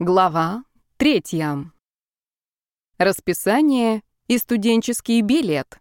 Глава 3. Расписание и студенческий билет.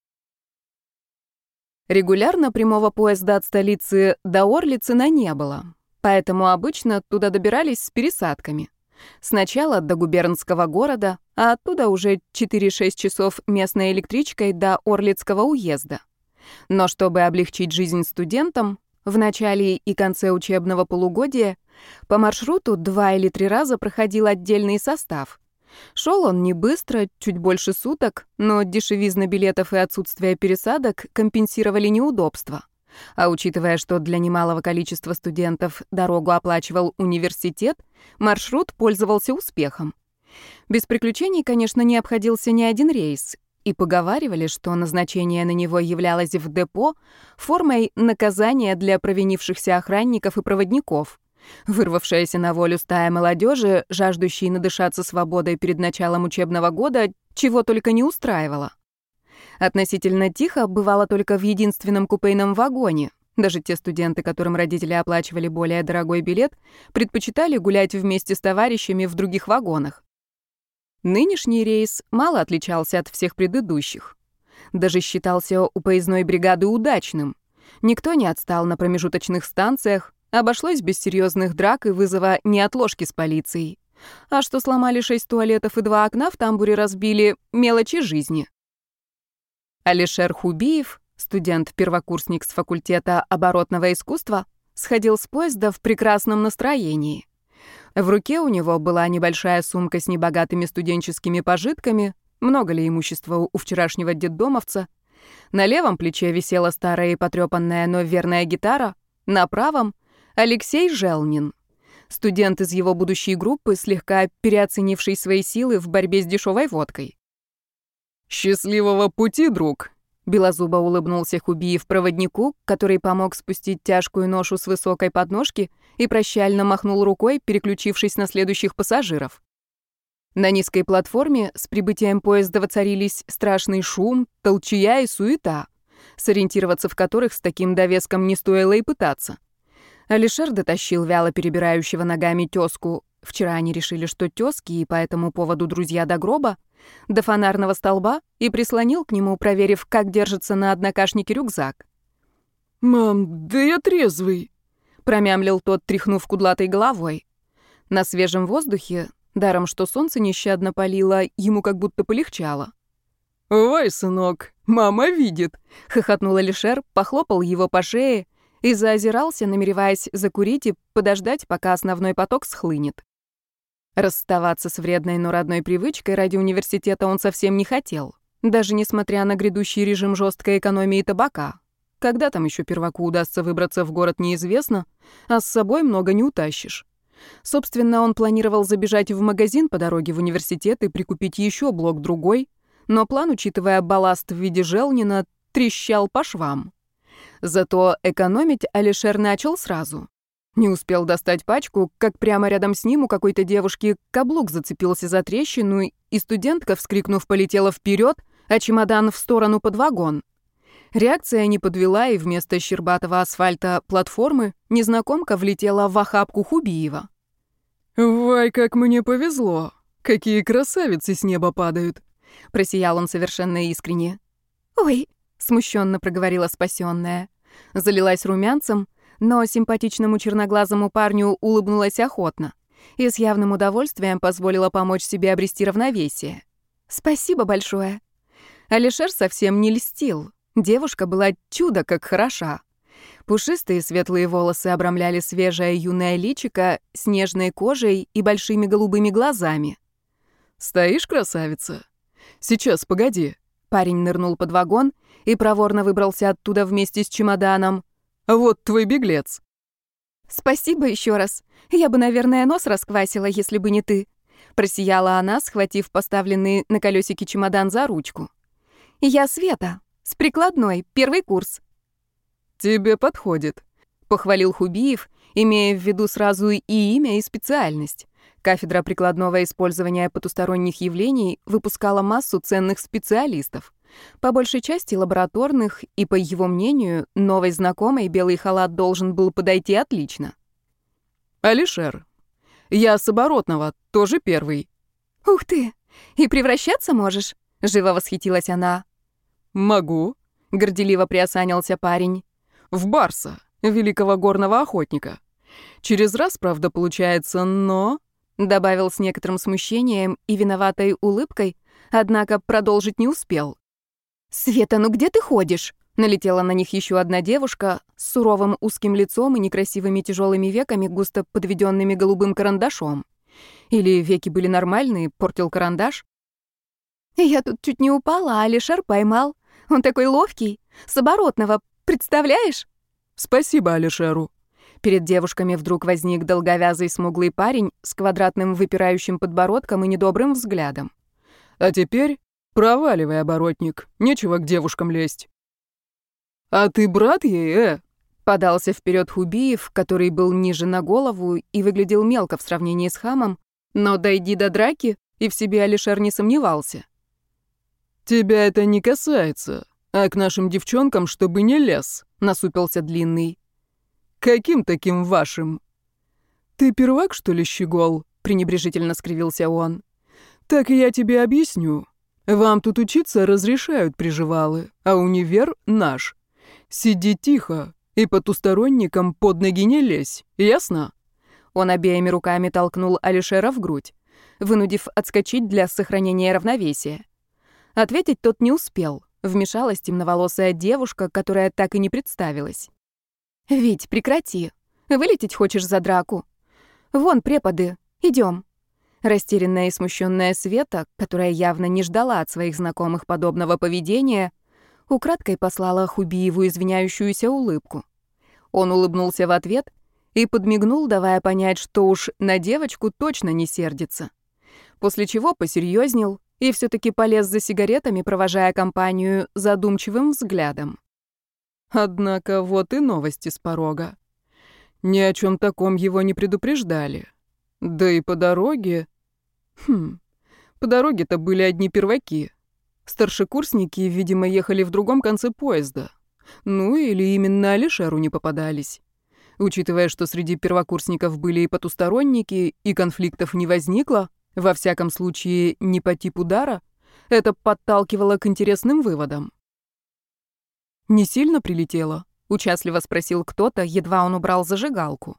Регулярно прямого поезда от столицы до Орлицына не было, поэтому обычно туда добирались с пересадками. Сначала до губернского города, а оттуда уже 4-6 часов местной электричкой до Орлицкого уезда. Но чтобы облегчить жизнь студентам, в начале и конце учебного полугодия по маршруту 2 или 3 раза проходил отдельный состав. Шел он не быстро, чуть больше суток, но дешевизна билетов и отсутствие пересадок компенсировали неудобства. А учитывая, что для немалого количества студентов дорогу оплачивал университет, маршрут пользовался успехом. Без приключений, конечно, не обходился ни один рейс, и поговаривали, что назначение на него являлось в депо формой наказания для провинившихся охранников и проводников. Вырвавшаяся на волю стая молодежи, жаждущей надышаться свободой перед началом учебного года, чего только не устраивала. Относительно тихо бывало только в единственном купейном вагоне. Даже те студенты, которым родители оплачивали более дорогой билет, предпочитали гулять вместе с товарищами в других вагонах. Нынешний рейс мало отличался от всех предыдущих. Даже считался у поездной бригады удачным. Никто не отстал на промежуточных станциях, обошлось без серьезных драк и вызова неотложки с полицией. А что сломали 6 туалетов и 2 окна в тамбуре разбили — мелочи жизни. Алишер Хубиев, студент-первокурсник с факультета оборотного искусства, сходил с поезда в прекрасном настроении. В руке у него была небольшая сумка с небогатыми студенческими пожитками, много ли имущества у вчерашнего детдомовца. На левом плече висела старая и потрёпанная, но верная гитара, на правом — Алексей Желнин, студент из его будущей группы, слегка переоценивший свои силы в борьбе с дешевой водкой. «Счастливого пути, друг!» Белозубо улыбнулся Хубиев проводнику, который помог спустить тяжкую ношу с высокой подножки и прощально махнул рукой, переключившись на следующих пассажиров. На низкой платформе с прибытием поезда воцарились страшный шум, толчая и суета, сориентироваться в которых с таким довеском не стоило и пытаться. Алишер дотащил вяло перебирающего ногами тёзку. Вчера они решили, что тёзки, и по этому поводу друзья до гроба, до фонарного столба и прислонил к нему, проверив, как держится на однокашнике рюкзак. «Мам, да я трезвый», — промямлил тот, тряхнув кудлатой головой. На свежем воздухе, даром что солнце нещадно палило, ему как будто полегчало. «Вай, сынок, мама видит», — хохотнул Алишер, похлопал его по шее и заозирался, намереваясь закурить и подождать, пока основной поток схлынет. Расставаться с вредной, но родной привычкой ради университета он совсем не хотел, даже несмотря на грядущий режим жесткой экономии табака. Когда там еще перваку удастся выбраться в город, неизвестно, а с собой много не утащишь. Собственно, он планировал забежать в магазин по дороге в университет и прикупить еще блок-другой, но план, учитывая балласт в виде Желнина, трещал по швам. Зато экономить Алишер начал сразу. Не успел достать пачку, как прямо рядом с ним у какой-то девушки каблук зацепился за трещину, и студентка, вскрикнув, полетела вперед, а чемодан в сторону под вагон. Реакция не подвела, и вместо щербатого асфальта платформы незнакомка влетела в охапку Хубиева. «Вай, как мне повезло! Какие красавицы с неба падают!» Просиял он совершенно искренне. «Ой!» — смущенно проговорила спасенная. Залилась румянцем, но симпатичному черноглазому парню улыбнулась охотно и с явным удовольствием позволила помочь себе обрести равновесие. «Спасибо большое». Алишер совсем не льстил. Девушка была чудо как хороша. Пушистые светлые волосы обрамляли свежее юное личико с нежной кожей и большими голубыми глазами. «Стоишь, красавица? Сейчас, погоди». Парень нырнул под вагон и проворно выбрался оттуда вместе с чемоданом. «Вот твой беглец». «Спасибо еще раз. Я бы, наверное, нос расквасила, если бы не ты», — просияла она, схватив поставленный на колесике чемодан за ручку. «Я Света, с прикладной, 1 курс». «Тебе подходит», — похвалил Хубиев, имея в виду сразу и имя, и специальность. Кафедра прикладного использования потусторонних явлений выпускала массу ценных специалистов. По большей части лабораторных, и, по его мнению, новой знакомой белый халат должен был подойти отлично. «Алишер, Я с Оборотного, тоже первый». «Ух ты! И превращаться можешь?» — живо восхитилась она. «Могу», — горделиво приосанился парень. «В барса, великого горного охотника. Через раз, правда, получается, но...» Добавил с некоторым смущением и виноватой улыбкой, однако продолжить не успел. «Света, ну где ты ходишь?» Налетела на них еще одна девушка с суровым узким лицом и некрасивыми тяжелыми веками, густо подведенными голубым карандашом. Или веки были нормальные, портил карандаш? «Я тут чуть не упала, а Алишер поймал. Он такой ловкий, с Оборотного, представляешь?» «Спасибо Алишеру». Перед девушками вдруг возник долговязый смуглый парень с квадратным выпирающим подбородком и недобрым взглядом. «А теперь проваливай, оборотник, нечего к девушкам лезть». «А ты брат ей, Подался вперед Хубиев, который был ниже на голову и выглядел мелко в сравнении с хамом, но дойди до драки, и в себе Алишер не сомневался. «Тебя это не касается, а к нашим девчонкам, чтобы не лез», — насупился Длинный. «Каким таким вашим?» «Ты первак, что ли, щегол?» — пренебрежительно скривился он. «Так я тебе объясню. Вам тут учиться разрешают приживалы, а универ наш. Сиди тихо и потусторонникам под ноги не лезь, ясно?» Он обеими руками толкнул Алишера в грудь, вынудив отскочить для сохранения равновесия. Ответить тот не успел. Вмешалась темноволосая девушка, которая так и не представилась. «Вить, прекрати. Вылететь хочешь за драку? Вон преподы. Идем». Растерянная и смущенная Света, которая явно не ждала от своих знакомых подобного поведения, украдкой послала Хубиеву извиняющуюся улыбку. Он улыбнулся в ответ и подмигнул, давая понять, что уж на девочку точно не сердится. После чего посерьезнел и все-таки полез за сигаретами, провожая компанию задумчивым взглядом. Однако вот и новости с порога. Ни о чем таком его не предупреждали. Да и по дороге... По дороге-то были одни перваки. Старшекурсники, видимо, ехали в другом конце поезда. Ну или именно Алишеру не попадались. Учитывая, что среди первокурсников были и потусторонники, и конфликтов не возникло, во всяком случае не по типу дара, это подталкивало к интересным выводам. «Не сильно прилетело?» — участливо спросил кто-то, едва он убрал зажигалку.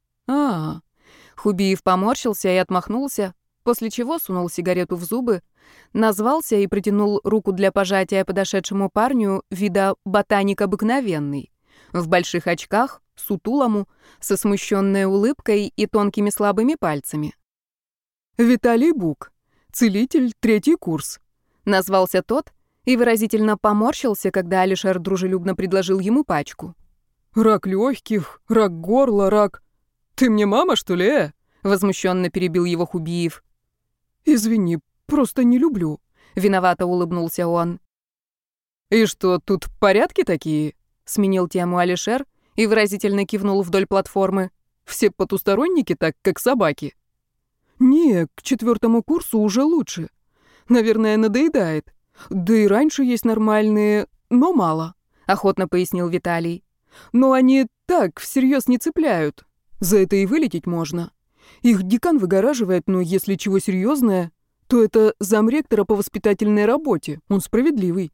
Хубиев поморщился и отмахнулся, после чего сунул сигарету в зубы, назвался и протянул руку для пожатия подошедшему парню вида ботаник обыкновенный, в больших очках, сутулому, со смущенной улыбкой и тонкими слабыми пальцами. «Виталий Бук, целитель, 3-й курс», — назвался тот и выразительно поморщился, когда Алишер дружелюбно предложил ему пачку. «Рак легких, рак горла, рак... Ты мне мама, что ли, возмущенно перебил его Хубиев. «Извини, просто не люблю», — виновато улыбнулся он. «И что, тут порядки такие?» — сменил тему Алишер и выразительно кивнул вдоль платформы. «Все потусторонники так, как собаки». «Не, к 4-му курсу уже лучше. Наверное, надоедает. Да и раньше есть нормальные, но мало», — охотно пояснил Виталий. «Но они так, всерьез не цепляют. За это и вылететь можно. Их декан выгораживает, но если чего серьезное, то это замректора по воспитательной работе. Он справедливый».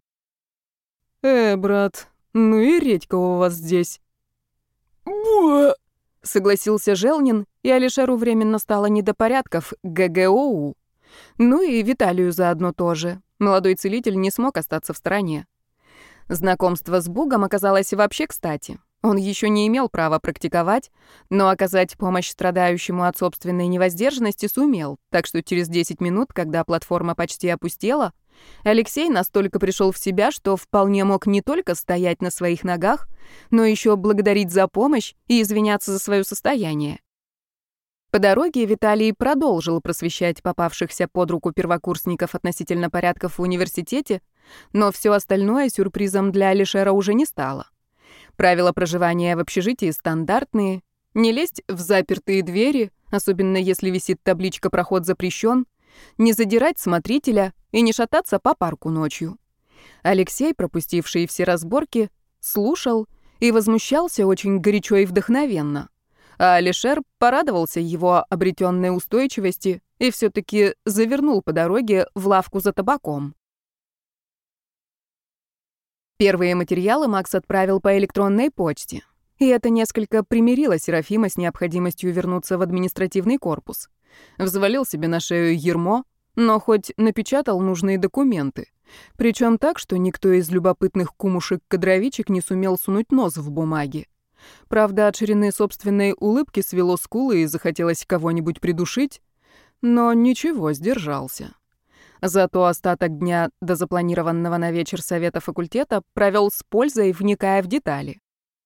Брат, ну и редька у вас здесь». «Буа!» — согласился Желнин, и Алишеру временно стало не до порядков ГГОУ. Ну и Виталию заодно тоже. Молодой целитель не смог остаться в стороне. Знакомство с Бугом оказалось вообще кстати. Он еще не имел права практиковать, но оказать помощь страдающему от собственной невоздержанности сумел, так что через 10 минут, когда платформа почти опустела, Алексей настолько пришел в себя, что вполне мог не только стоять на своих ногах, но еще благодарить за помощь и извиняться за свое состояние. По дороге Виталий продолжил просвещать попавшихся под руку первокурсников относительно порядков в университете, но все остальное сюрпризом для Алишера уже не стало. Правила проживания в общежитии стандартные. Не лезть в запертые двери, особенно если висит табличка «Проход запрещен», не задирать смотрителя и не шататься по парку ночью. Алексей, пропустивший все разборки, слушал и возмущался очень горячо и вдохновенно. А Алишер порадовался его обретенной устойчивости и все-таки завернул по дороге в лавку за табаком. Первые материалы Макс отправил по электронной почте. И это несколько примирило Серафима с необходимостью вернуться в административный корпус. Взвалил себе на шею ярмо, но хоть напечатал нужные документы. Причем так, что никто из любопытных кумушек-кадровичек не сумел сунуть нос в бумаги. Правда, от ширины собственной улыбки свело скулы и захотелось кого-нибудь придушить, но ничего, сдержался. Зато остаток дня до запланированного на вечер совета факультета провел с пользой, вникая в детали.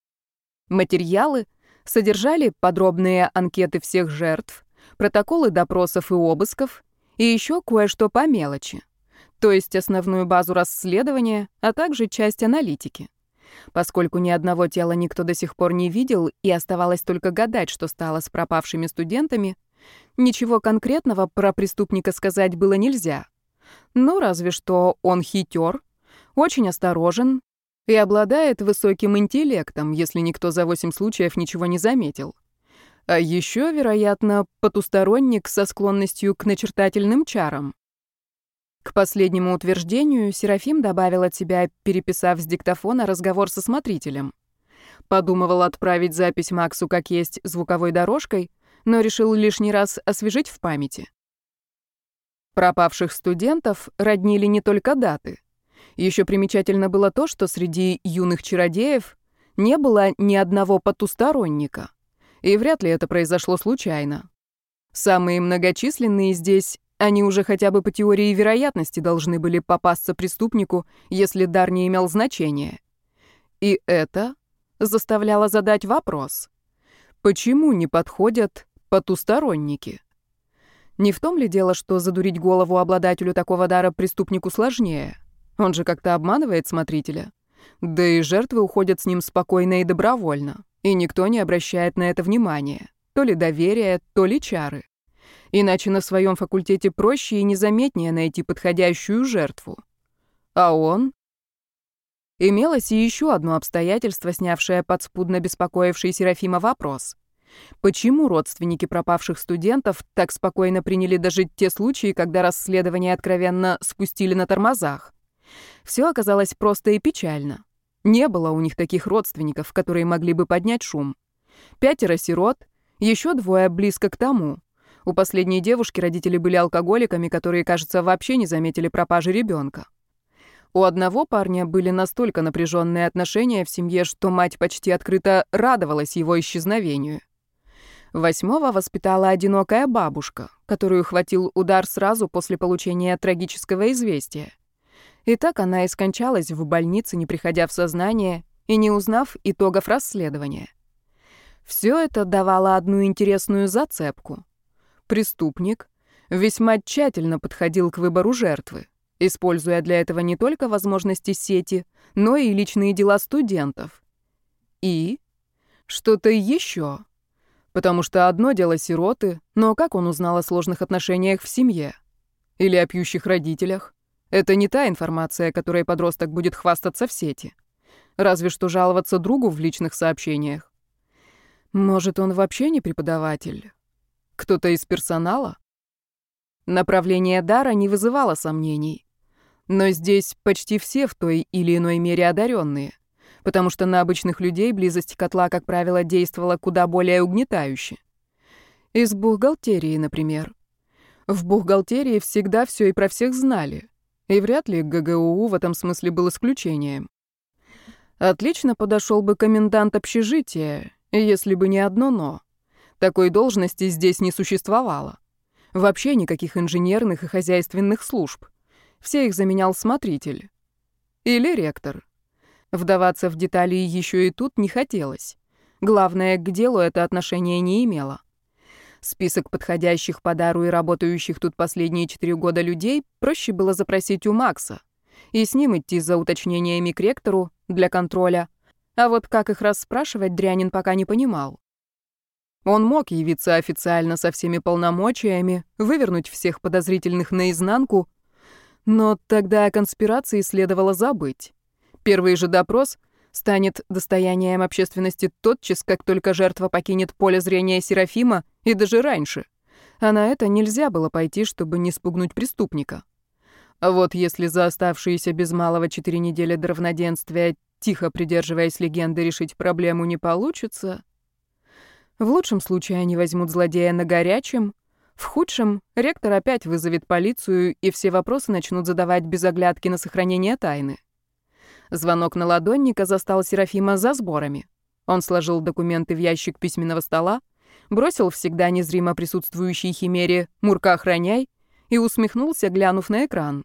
Материалы содержали подробные анкеты всех жертв, протоколы допросов и обысков, и еще кое-что по мелочи, то есть основную базу расследования, а также часть аналитики. Поскольку ни одного тела никто до сих пор не видел, и оставалось только гадать, что стало с пропавшими студентами, ничего конкретного про преступника сказать было нельзя. Ну, разве что он хитер, очень осторожен и обладает высоким интеллектом, если никто за 8 случаев ничего не заметил. А еще, вероятно, потусторонник со склонностью к начертательным чарам. К последнему утверждению Серафим добавил от себя, переписав с диктофона разговор со смотрителем. Подумывал отправить запись Максу как есть звуковой дорожкой, но решил лишний раз освежить в памяти. Пропавших студентов роднили не только даты. Еще примечательно было то, что среди юных чародеев не было ни одного потусторонника. И вряд ли это произошло случайно. Самые многочисленные здесь, они уже хотя бы по теории вероятности должны были попасться преступнику, если дар не имел значения. И это заставляло задать вопрос: почему не подходят потусторонники? Не в том ли дело, что задурить голову обладателю такого дара преступнику сложнее? Он же как-то обманывает смотрителя. Да и жертвы уходят с ним спокойно и добровольно, и никто не обращает на это внимания. То ли доверие, то ли чары. Иначе на своем факультете проще и незаметнее найти подходящую жертву. А он? Имелось и еще одно обстоятельство, снявшее подспудно беспокоивший Серафима вопрос. Почему родственники пропавших студентов так спокойно приняли даже те случаи, когда расследование откровенно спустили на тормозах? Все оказалось просто и печально. Не было у них таких родственников, которые могли бы поднять шум. 5 сирот, еще 2 близко к тому. У последней девушки родители были алкоголиками, которые, кажется, вообще не заметили пропажи ребенка. У одного парня были настолько напряженные отношения в семье, что мать почти открыто радовалась его исчезновению. 8-го воспитала одинокая бабушка, которую хватил удар сразу после получения трагического известия. И так она и скончалась в больнице, не приходя в сознание и не узнав итогов расследования. Все это давало одну интересную зацепку. Преступник весьма тщательно подходил к выбору жертвы, используя для этого не только возможности сети, но и личные дела студентов. И что-то еще. Потому что одно дело сироты, но как он узнал о сложных отношениях в семье? Или о пьющих родителях? Это не та информация, которой подросток будет хвастаться в сети. Разве что жаловаться другу в личных сообщениях. Может, он вообще не преподаватель? Кто-то из персонала? Направление дара не вызывало сомнений. Но здесь почти все в той или иной мере одаренные, потому что на обычных людей близость котла, как правило, действовала куда более угнетающе. Из бухгалтерии, например. В бухгалтерии всегда все и про всех знали, и вряд ли ГГУ в этом смысле был исключением. Отлично подошел бы комендант общежития, если бы не одно «но». Такой должности здесь не существовало. Вообще никаких инженерных и хозяйственных служб. Все их заменял смотритель. Или ректор. Вдаваться в детали еще и тут не хотелось. Главное, к делу это отношение не имело. Список подходящих по дару и работающих тут последние 4 года людей проще было запросить у Макса и с ним идти за уточнениями к ректору для контроля. А вот как их расспрашивать, Дрянин пока не понимал. Он мог явиться официально со всеми полномочиями, вывернуть всех подозрительных наизнанку, но тогда о конспирации следовало забыть. Первый же допрос станет достоянием общественности тотчас, как только жертва покинет поле зрения Серафима, и даже раньше. А на это нельзя было пойти, чтобы не спугнуть преступника. А вот если за оставшиеся без малого 4 недели до равноденствия, тихо придерживаясь легенды, решить проблему не получится, в лучшем случае они возьмут злодея на горячем, в худшем ректор опять вызовет полицию, и все вопросы начнут задавать без оглядки на сохранение тайны. Звонок на ладонника застал Серафима за сборами. Он сложил документы в ящик письменного стола, бросил всегда незримо присутствующей химере «Мурка, охраняй» и усмехнулся, глянув на экран.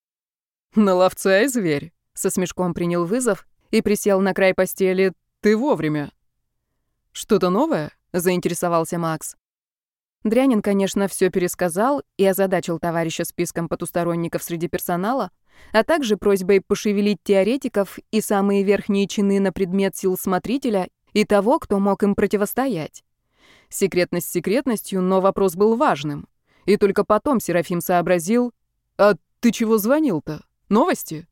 «На ловца и зверь», — со смешком принял вызов и присел на край постели. «Ты вовремя». «Что-то новое?» — заинтересовался Макс. Дрянин, конечно, все пересказал и озадачил товарища списком потусторонников среди персонала, а также просьбой пошевелить теоретиков и самые верхние чины на предмет сил смотрителя и того, кто мог им противостоять. Секретность секретностью, но вопрос был важным. И только потом Серафим сообразил: «А ты чего звонил-то? Новости?»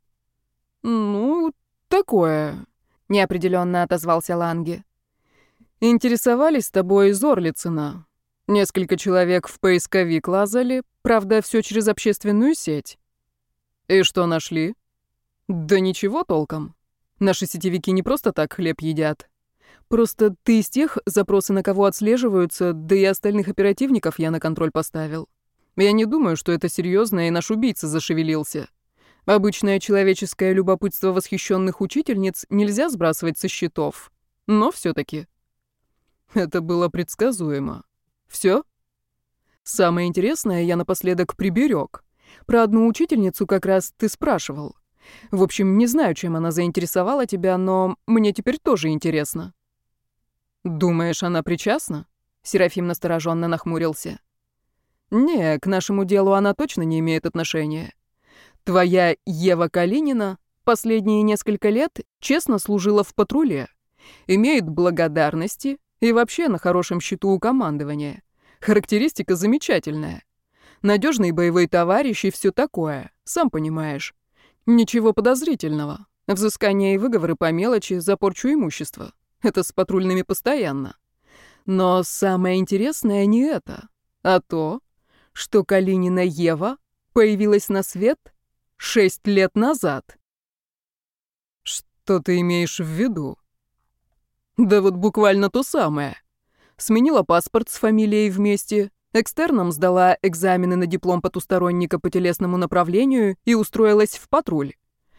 «Ну, такое», — неопределенно отозвался Ланге. «Интересовались тобой из Орлицына. Несколько человек в поисковик лазали, правда, все через общественную сеть». «И что нашли?» «Да ничего толком. Наши сетевики не просто так хлеб едят. Просто ты из тех, запросы на кого отслеживаются, да и остальных оперативников я на контроль поставил. Я не думаю, что это серьезно, и наш убийца зашевелился. Обычное человеческое любопытство восхищенных учительниц нельзя сбрасывать со счетов. Но все-таки это было предсказуемо. Все? Самое интересное я напоследок приберег. Про одну учительницу как раз ты спрашивал. В общем, не знаю, чем она заинтересовала тебя, но мне теперь тоже интересно». «Думаешь, она причастна?» Серафим настороженно нахмурился. «Не, к нашему делу она точно не имеет отношения. Твоя Ева Калинина последние несколько лет честно служила в патруле, имеет благодарности и вообще на хорошем счету у командования. Характеристика замечательная. Надежный боевой товарищ и все такое, сам понимаешь. Ничего подозрительного. Взыскания и выговоры по мелочи за порчу имущества. Это с патрульными постоянно. Но самое интересное не это, а то, что Калинина Ева появилась на свет 6 лет назад». «Что ты имеешь в виду?» «Да вот буквально то самое. Сменила паспорт с фамилией вместе, экстерном сдала экзамены на диплом потусторонника по телесному направлению и устроилась в патруль.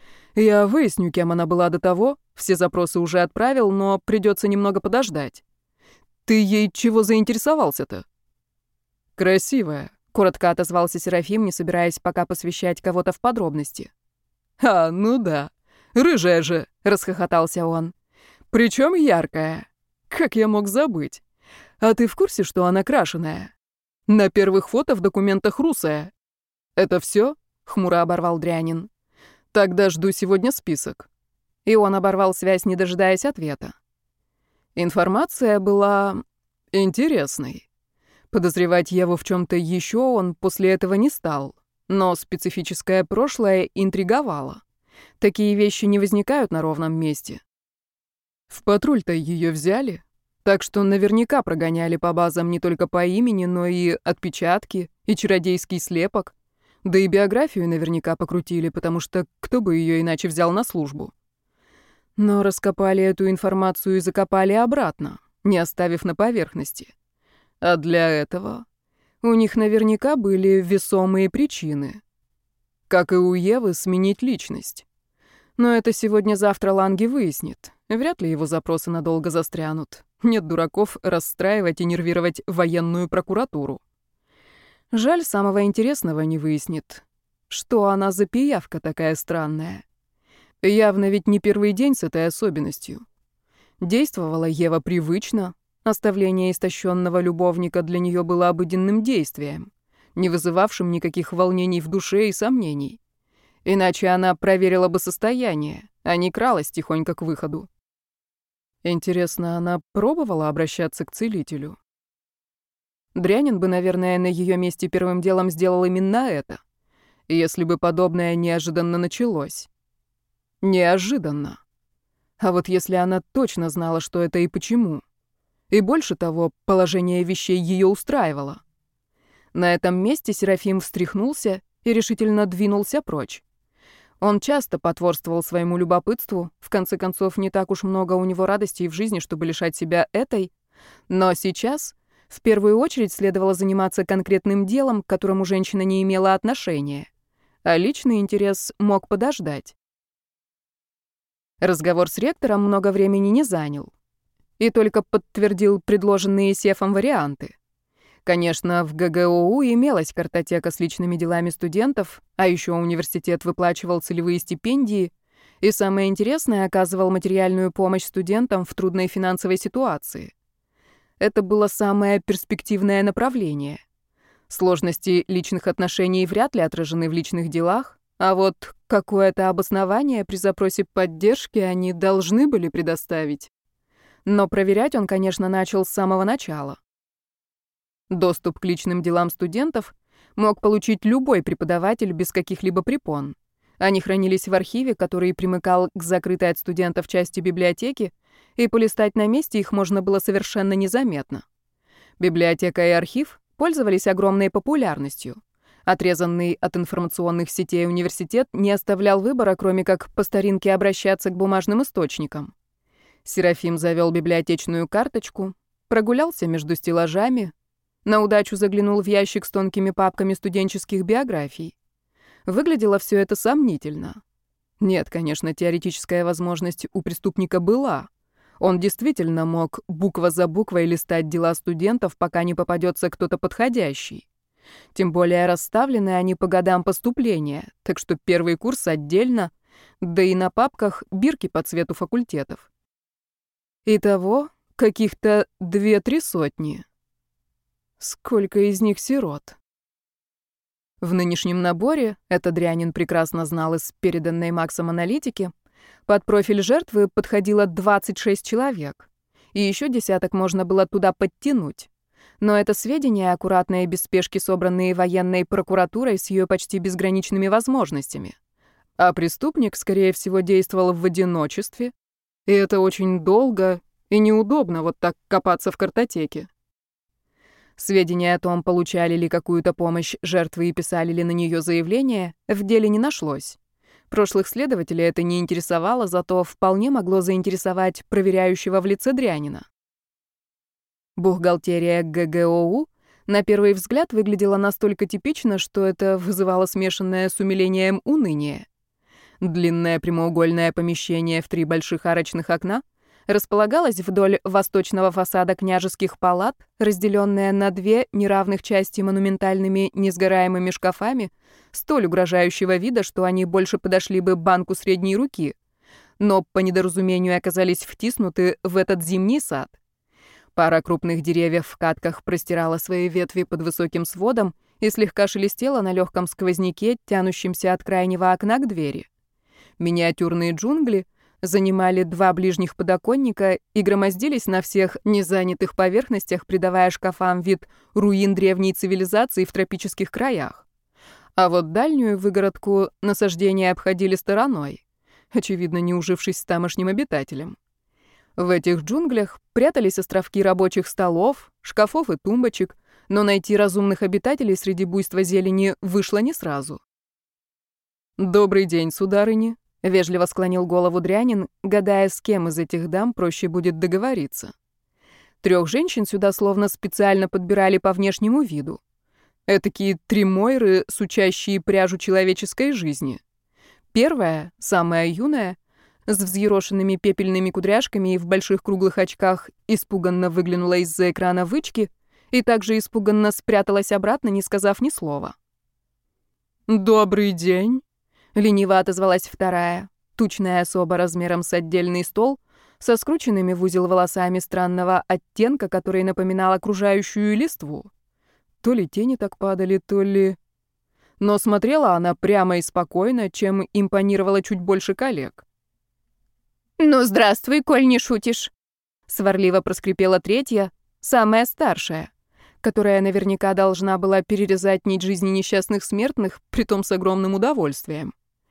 Я выясню, кем она была до того, все запросы уже отправил, но придется немного подождать. Ты ей чего заинтересовался-то?» «Красивая», — коротко отозвался Серафим, не собираясь пока посвящать кого-то в подробности. «А, ну да, рыжая же», — расхохотался он. «Причем яркая. Как я мог забыть? А ты в курсе, что она крашеная? На первых фото в документах русая». «Это все?» — хмуро оборвал Дрянин. «Тогда жду сегодня список». И он оборвал связь, не дожидаясь ответа. Информация была интересной. Подозревать Еву в чем-то еще он после этого не стал, но специфическое прошлое интриговало. Такие вещи не возникают на ровном месте. В патруль-то ее взяли, так что наверняка прогоняли по базам не только по имени, но и отпечатки, и чародейский слепок. Да и биографию наверняка покрутили, потому что кто бы ее иначе взял на службу. Но раскопали эту информацию и закопали обратно, не оставив на поверхности. А для этого у них наверняка были весомые причины. Как и у Евы, сменить личность. Но это сегодня-завтра Ланге выяснит. Вряд ли его запросы надолго застрянут. Нет дураков расстраивать и нервировать военную прокуратуру. Жаль, самого интересного не выяснит. Что она за пиявка такая странная? Явно ведь не первый день с этой особенностью. Действовала Ева привычно. Оставление истощенного любовника для нее было обыденным действием, не вызывавшим никаких волнений в душе и сомнений. Иначе она проверила бы состояние, а не кралась тихонько к выходу. Интересно, она пробовала обращаться к целителю? Дрянин бы, наверное, на ее месте первым делом сделал именно это, если бы подобное неожиданно началось. Неожиданно. А вот если она точно знала, что это и почему? И больше того, положение вещей ее устраивало. На этом месте Серафим встряхнулся и решительно двинулся прочь. Он часто потворствовал своему любопытству, в конце концов, не так уж много у него радостей в жизни, чтобы лишать себя этой, но сейчас в первую очередь следовало заниматься конкретным делом, к которому женщина не имела отношения, а личный интерес мог подождать. Разговор с ректором много времени не занял и только подтвердил предложенные Сефом варианты. Конечно, в ГГОУ имелась картотека с личными делами студентов, а еще университет выплачивал целевые стипендии и, самое интересное, оказывал материальную помощь студентам в трудной финансовой ситуации. Это было самое перспективное направление. Сложности личных отношений вряд ли отражены в личных делах, а вот какое-то обоснование при запросе поддержки они должны были предоставить. Но проверять он, конечно, начал с самого начала. Доступ к личным делам студентов мог получить любой преподаватель без каких-либо препон. Они хранились в архиве, который примыкал к закрытой от студентов части библиотеки, и полистать на месте их можно было совершенно незаметно. Библиотека и архив пользовались огромной популярностью. Отрезанный от информационных сетей университет не оставлял выбора, кроме как по старинке обращаться к бумажным источникам. Серафим завел библиотечную карточку, прогулялся между стеллажами, на удачу заглянул в ящик с тонкими папками студенческих биографий. Выглядело все это сомнительно. Нет, конечно, теоретическая возможность у преступника была. Он действительно мог буква за буквой листать дела студентов, пока не попадется кто-то подходящий. Тем более расставлены они по годам поступления, так что первый курс отдельно, да и на папках бирки по цвету факультетов. Итого каких-то 2-3 сотни. Сколько из них сирот? В нынешнем наборе, это Дрянин прекрасно знал из переданной Максом аналитики, под профиль жертвы подходило 26 человек, и еще десяток можно было туда подтянуть. Но это сведения, аккуратно и без спешки собранные военной прокуратурой с ее почти безграничными возможностями. А преступник, скорее всего, действовал в одиночестве, и это очень долго и неудобно вот так копаться в картотеке. Сведения о том, получали ли какую-то помощь жертвы и писали ли на нее заявление, в деле не нашлось. Прошлых следователей это не интересовало, зато вполне могло заинтересовать проверяющего в лице Дрянина. Бухгалтерия ГГОУ на первый взгляд выглядела настолько типично, что это вызывало смешанное с умилением уныние. Длинное прямоугольное помещение в 3 больших арочных окна располагалась вдоль восточного фасада княжеских палат, разделенная на 2 неравных части монументальными несгораемыми шкафами, столь угрожающего вида, что они больше подошли бы банку средней руки, но по недоразумению оказались втиснуты в этот зимний сад. Пара крупных деревьев в катках простирала свои ветви под высоким сводом и слегка шелестела на легком сквозняке, тянущемся от крайнего окна к двери. Миниатюрные джунгли занимали 2 ближних подоконника и громоздились на всех незанятых поверхностях, придавая шкафам вид руин древней цивилизации в тропических краях. А вот дальнюю выгородку насаждения обходили стороной, очевидно, не ужившись с тамошним обитателем. В этих джунглях прятались островки рабочих столов, шкафов и тумбочек, но найти разумных обитателей среди буйства зелени вышло не сразу. «Добрый день, сударыни», — вежливо склонил голову Дрянин, гадая, с кем из этих дам проще будет договориться. 3 женщин сюда словно специально подбирали по внешнему виду. Этакие 3 Мойры, сучащие пряжу человеческой жизни. Первая, самая юная, с взъерошенными пепельными кудряшками и в больших круглых очках, испуганно выглянула из-за экрана вычки и также испуганно спряталась обратно, не сказав ни слова. «Добрый день», — лениво отозвалась вторая, тучная особа размером с отдельный стол, со скрученными в узел волосами странного оттенка, который напоминал окружающую листву. То ли тени так падали, то ли... Но смотрела она прямо и спокойно, чем импонировала чуть больше коллег. «Ну, здравствуй, коль не шутишь», — сварливо проскрипела третья, самая старшая, которая наверняка должна была перерезать нить жизни несчастных смертных, притом с огромным удовольствием.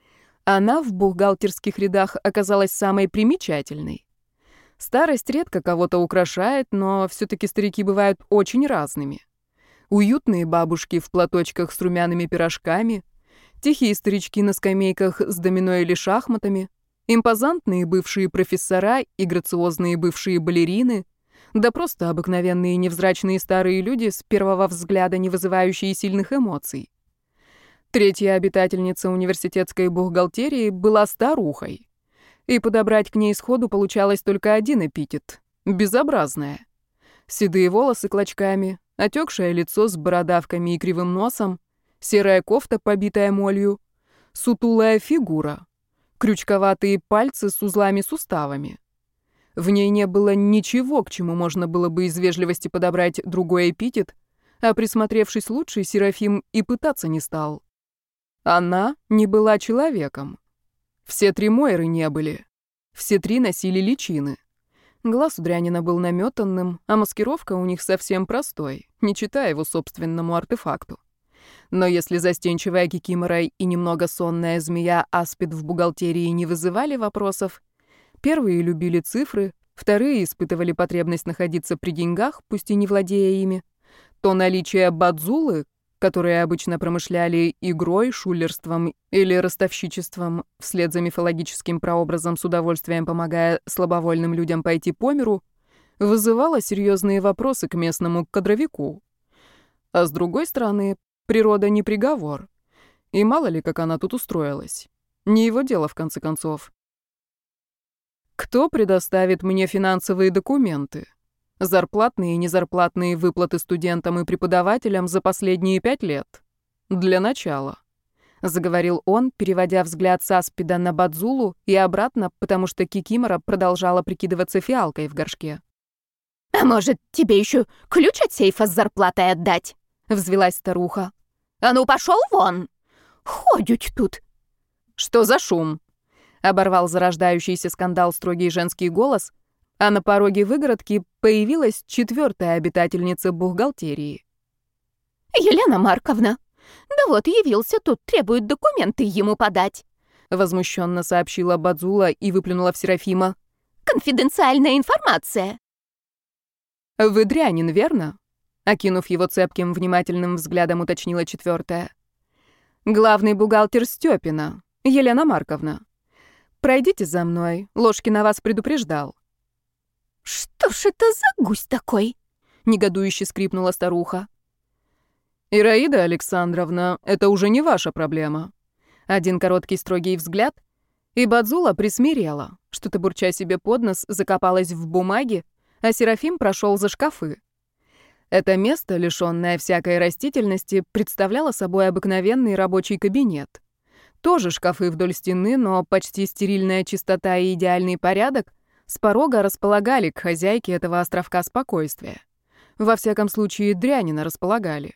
Она в бухгалтерских рядах оказалась самой примечательной. Старость редко кого-то украшает, но все-таки старики бывают очень разными. Уютные бабушки в платочках с румяными пирожками, тихие старички на скамейках с домино или шахматами, импозантные бывшие профессора и грациозные бывшие балерины, да просто обыкновенные невзрачные старые люди, с первого взгляда не вызывающие сильных эмоций. Третья обитательница университетской бухгалтерии была старухой. И подобрать к ней сходу получалось только один эпитет — безобразная. Седые волосы клочками, отекшее лицо с бородавками и кривым носом, серая кофта, побитая молью, сутулая фигура, крючковатые пальцы с узлами-суставами. В ней не было ничего, к чему можно было бы из вежливости подобрать другой эпитет, а присмотревшись лучше, Серафим и пытаться не стал. Она не была человеком. Все три Мойры не были. Все три носили личины. Глаз у Дрянина был наметанным, а маскировка у них совсем простой, не читая его собственному артефакту. Но если застенчивая кикимора и немного сонная змея Аспид в бухгалтерии не вызывали вопросов, первые любили цифры, вторые испытывали потребность находиться при деньгах, пусть и не владея ими, то наличие бадзулы, которые обычно промышляли игрой, шулерством или ростовщичеством, вслед за мифологическим прообразом с удовольствием помогая слабовольным людям пойти по миру, вызывало серьезные вопросы к местному кадровику. А с другой стороны, природа не приговор. И мало ли, как она тут устроилась. Не его дело, в конце концов. Кто предоставит мне финансовые документы? Зарплатные и незарплатные выплаты студентам и преподавателям за последние 5 лет. Для начала. Заговорил он, переводя взгляд с Аспида на Бадзулу и обратно, потому что кикимора продолжала прикидываться фиалкой в горшке. «А может, тебе еще ключ от сейфа с зарплатой отдать?» — взвилась старуха. «А ну, пошел вон! Ходють тут!» «Что за шум?» — оборвал зарождающийся скандал строгий женский голос, а на пороге выгородки появилась четвертая обитательница бухгалтерии. «Елена Марковна, да вот явился тут, требует документы ему подать», — возмущенно сообщила Бадзула и выплюнула в Серафима. «Конфиденциальная информация». «Вы Дрянин, верно?» — окинув его цепким, внимательным взглядом, уточнила четвертая. «Главный бухгалтер Стёпина, Елена Марковна. Пройдите за мной, Ложкин вас предупреждал». «Что ж это за гусь такой?» — негодующе скрипнула старуха. «Ираида Александровна, это уже не ваша проблема». Один короткий строгий взгляд, и Бадзула присмирела, что-то бурча себе под нос, закопалась в бумаге, а Серафим прошел за шкафы. Это место, лишённое всякой растительности, представляло собой обыкновенный рабочий кабинет. Тоже шкафы вдоль стены, но почти стерильная чистота и идеальный порядок с порога располагали к хозяйке этого островка спокойствия. Во всяком случае, Дрянина располагали.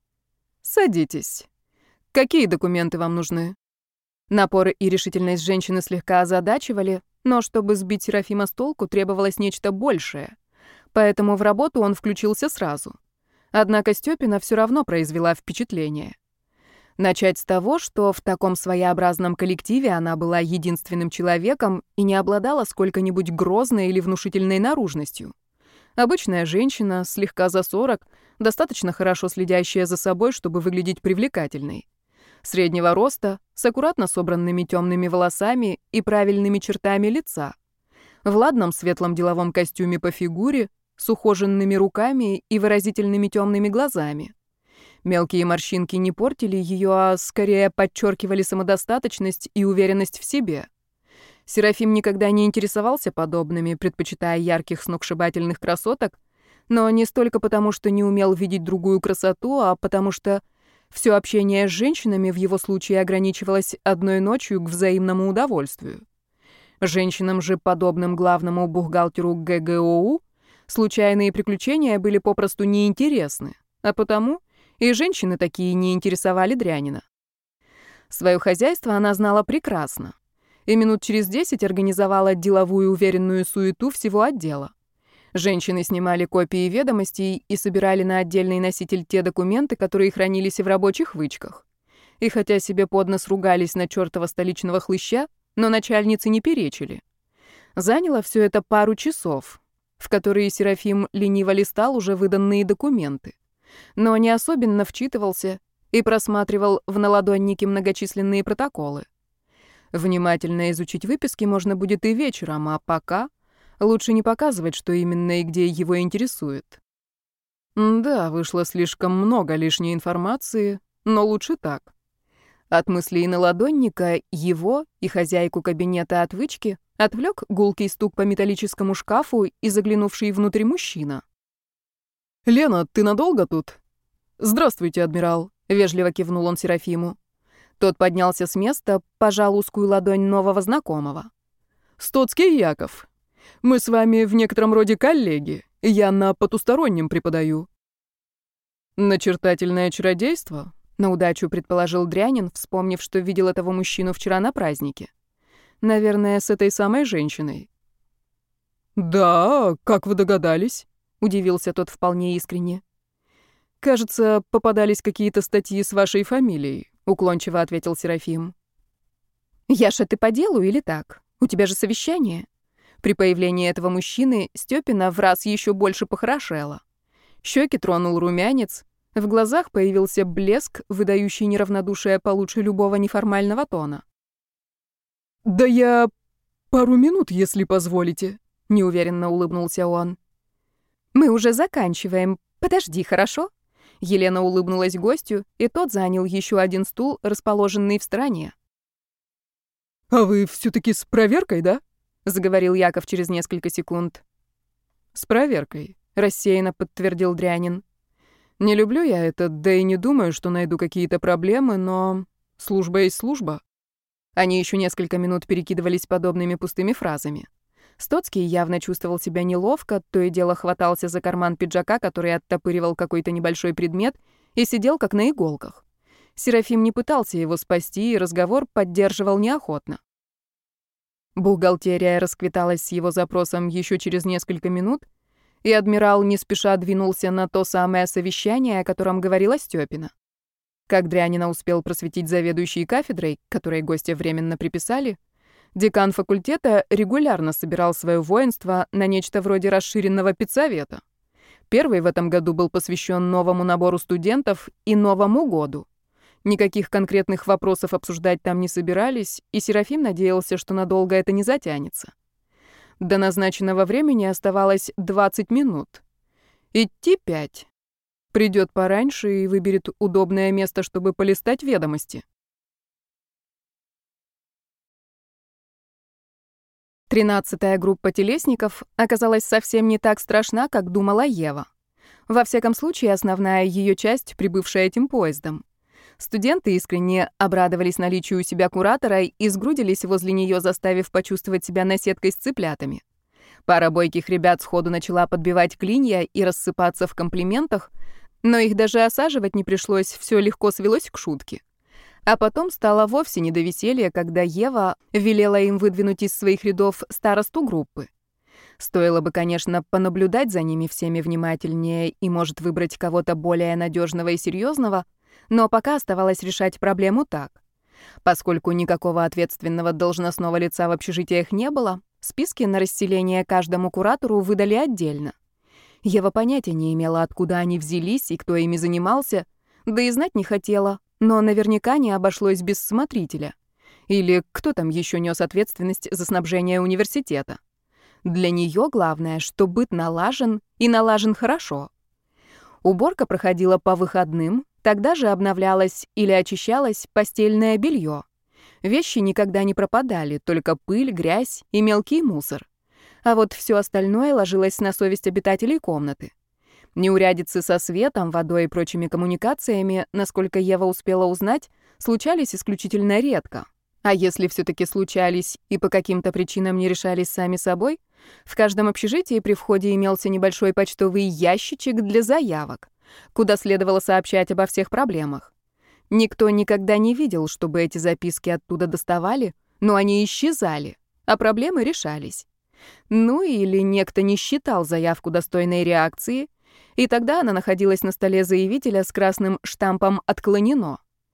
«Садитесь. Какие документы вам нужны?» Напор и решительность женщины слегка озадачивали, но чтобы сбить Серафима с толку, требовалось нечто большее. Поэтому в работу он включился сразу. Однако Стёпина все равно произвела впечатление. Начать с того, что в таком своеобразном коллективе она была единственным человеком и не обладала сколько-нибудь грозной или внушительной наружностью. Обычная женщина, слегка за 40, достаточно хорошо следящая за собой, чтобы выглядеть привлекательной. Среднего роста, с аккуратно собранными темными волосами и правильными чертами лица. В ладном светлом деловом костюме по фигуре, с ухоженными руками и выразительными темными глазами. Мелкие морщинки не портили ее, а скорее подчеркивали самодостаточность и уверенность в себе. Серафим никогда не интересовался подобными, предпочитая ярких сногсшибательных красоток, но не столько потому, что не умел видеть другую красоту, а потому что все общение с женщинами в его случае ограничивалось одной ночью к взаимному удовольствию. Женщинам же, подобным главному бухгалтеру ГГОУ, случайные приключения были попросту неинтересны, а потому и женщины такие не интересовали Дрянина. Своё хозяйство она знала прекрасно, и минут через 10 организовала деловую уверенную суету всего отдела. Женщины снимали копии ведомостей и собирали на отдельный носитель те документы, которые хранились в рабочих вычках. И хотя себе под нос ругались на чёртова столичного хлыща, но начальницы не перечили. Заняло все это пару часов, в которые Серафим лениво листал уже выданные документы, но не особенно вчитывался и просматривал в наладоннике многочисленные протоколы. Внимательно изучить выписки можно будет и вечером, а пока лучше не показывать, что именно и где его интересует. Да, вышло слишком много лишней информации, но лучше так. От мыслей наладонника его и хозяйку кабинета отвычки отвлек гулкий стук по металлическому шкафу и заглянувший внутрь мужчина. «Лена, ты надолго тут?» «Здравствуйте, адмирал», — вежливо кивнул он Серафиму. Тот поднялся с места, пожал узкую ладонь нового знакомого. «Стоцкий Яков. Мы с вами в некотором роде коллеги. Я на потустороннем преподаю». «Начертательное чародейство?» — на удачу предположил Дрянин, вспомнив, что видел этого мужчину вчера на празднике. «Наверное, с этой самой женщиной». «Да, как вы догадались?» — удивился тот вполне искренне. «Кажется, попадались какие-то статьи с вашей фамилией», — уклончиво ответил Серафим. «Яша, ты по делу или так? У тебя же совещание». При появлении этого мужчины Стёпина враз еще больше похорошела. Щеки тронул румянец, в глазах появился блеск, выдающий неравнодушие получше любого неформального тона. «Да я пару минут, если позволите», — неуверенно улыбнулся он. «Мы уже заканчиваем. Подожди, хорошо?» Елена улыбнулась гостю, и тот занял еще один стул, расположенный в стороне. «А вы все-таки с проверкой, да?» — заговорил Яков через несколько секунд. «С проверкой», — рассеянно подтвердил Дрянин. «Не люблю я это, да и не думаю, что найду какие-то проблемы, но служба есть служба». Они еще несколько минут перекидывались подобными пустыми фразами. Стоцкий явно чувствовал себя неловко, то и дело хватался за карман пиджака, который оттопыривал какой-то небольшой предмет, и сидел как на иголках. Серафим не пытался его спасти, и разговор поддерживал неохотно. Бухгалтерия расквиталась с его запросом еще через несколько минут, и адмирал не спеша двинулся на то самое совещание, о котором говорила Стёпина. Как Дрянина успел просветить заведующий кафедрой, которой гостя временно приписали, декан факультета регулярно собирал свое воинство на нечто вроде расширенного педсовета. Первый в этом году был посвящен новому набору студентов и Новому году. Никаких конкретных вопросов обсуждать там не собирались, и Серафим надеялся, что надолго это не затянется. До назначенного времени оставалось 20 минут. Идти 5. Придет пораньше и выберет удобное место, чтобы полистать ведомости. 13-я группа телесников оказалась совсем не так страшна, как думала Ева. Во всяком случае, основная ее часть, прибывшая этим поездом. Студенты искренне обрадовались наличию у себя куратора и сгрудились возле нее, заставив почувствовать себя наседкой с цыплятами. Пара бойких ребят сходу начала подбивать клинья и рассыпаться в комплиментах, но их даже осаживать не пришлось, все легко свелось к шутке. А потом стало вовсе не до веселья, когда Ева велела им выдвинуть из своих рядов старосту группы. Стоило бы, конечно, понаблюдать за ними всеми внимательнее и, может, выбрать кого-то более надежного и серьезного, но пока оставалось решать проблему так. Поскольку никакого ответственного должностного лица в общежитиях не было, списки на расселение каждому куратору выдали отдельно. Ева понятия не имела, откуда они взялись и кто ими занимался, да и знать не хотела, но наверняка не обошлось без смотрителя. Или кто там еще нес ответственность за снабжение университета. Для нее главное, что быт налажен и налажен хорошо. Уборка проходила по выходным, тогда же обновлялось или очищалось постельное белье. Вещи никогда не пропадали, только пыль, грязь и мелкий мусор. А вот все остальное ложилось на совесть обитателей комнаты. Неурядицы со светом, водой и прочими коммуникациями, насколько Ева успела узнать, случались исключительно редко. А если все-таки случались и по каким-то причинам не решались сами собой, в каждом общежитии при входе имелся небольшой почтовый ящичек для заявок, куда следовало сообщать обо всех проблемах. Никто никогда не видел, чтобы эти записки оттуда доставали, но они исчезали, а проблемы решались. Ну или некто не считал заявку достойной реакции, и тогда она находилась на столе заявителя с красным штампом «Отклонено».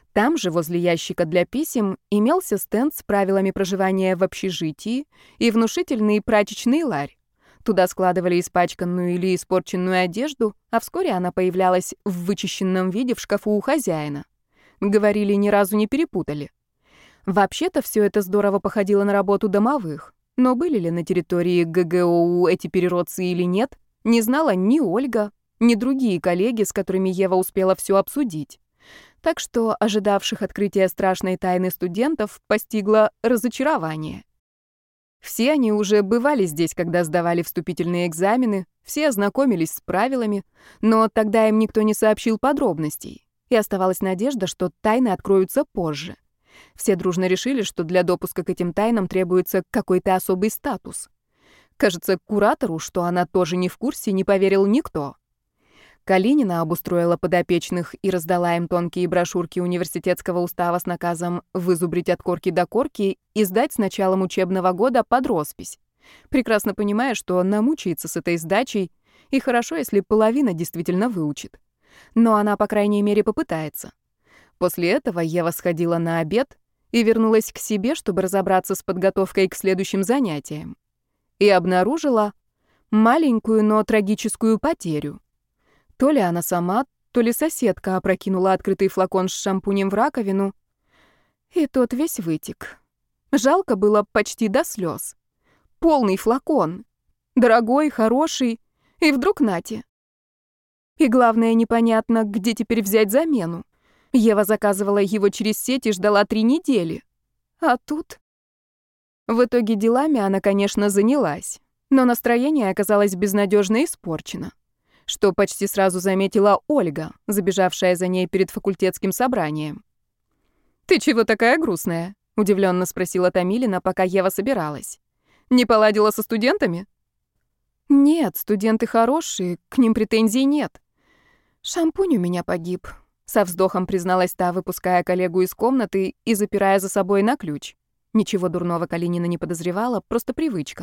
Там же, возле ящика для писем, имелся стенд с правилами проживания в общежитии и внушительный прачечный ларь. Туда складывали испачканную или испорченную одежду, а вскоре она появлялась в вычищенном виде в шкафу у хозяина. Говорили, ни разу не перепутали. Вообще-то все это здорово походило на работу домовых, но были ли на территории ГГОУ эти переродцы или нет, не знала ни Ольга, ни другие коллеги, с которыми Ева успела все обсудить. Так что ожидавших открытия страшной тайны студентов постигло разочарование. Все они уже бывали здесь, когда сдавали вступительные экзамены, все ознакомились с правилами, но тогда им никто не сообщил подробностей, и оставалась надежда, что тайны откроются позже. Все дружно решили, что для допуска к этим тайнам требуется какой-то особый статус. Кажется, куратору, что она тоже не в курсе, не поверил никто. Калинина обустроила подопечных и раздала им тонкие брошюрки университетского устава с наказом вызубрить от корки до корки и сдать с началом учебного года под роспись, прекрасно понимая, что намучается с этой сдачей, и хорошо, если половина действительно выучит. Но она, по крайней мере, попытается. После этого Ева сходила на обед и вернулась к себе, чтобы разобраться с подготовкой к следующим занятиям. И обнаружила маленькую, но трагическую потерю. То ли она сама, то ли соседка опрокинула открытый флакон с шампунем в раковину, и тот весь вытек. Жалко было почти до слез. Полный флакон. Дорогой, хороший, и вдруг нате. И главное, непонятно, где теперь взять замену. Ева заказывала его через сеть и ждала 3 недели. А тут... В итоге делами она, конечно, занялась, но настроение оказалось безнадежно испорчено, что почти сразу заметила Ольга, забежавшая за ней перед факультетским собранием. «Ты чего такая грустная?» — удивленно спросила Томилина, пока Ева собиралась. «Не поладила со студентами?» «Нет, студенты хорошие, к ним претензий нет. Шампунь у меня погиб», — со вздохом призналась та, выпуская коллегу из комнаты и запирая за собой на ключ. Ничего дурного Калинина не подозревала, просто привычка.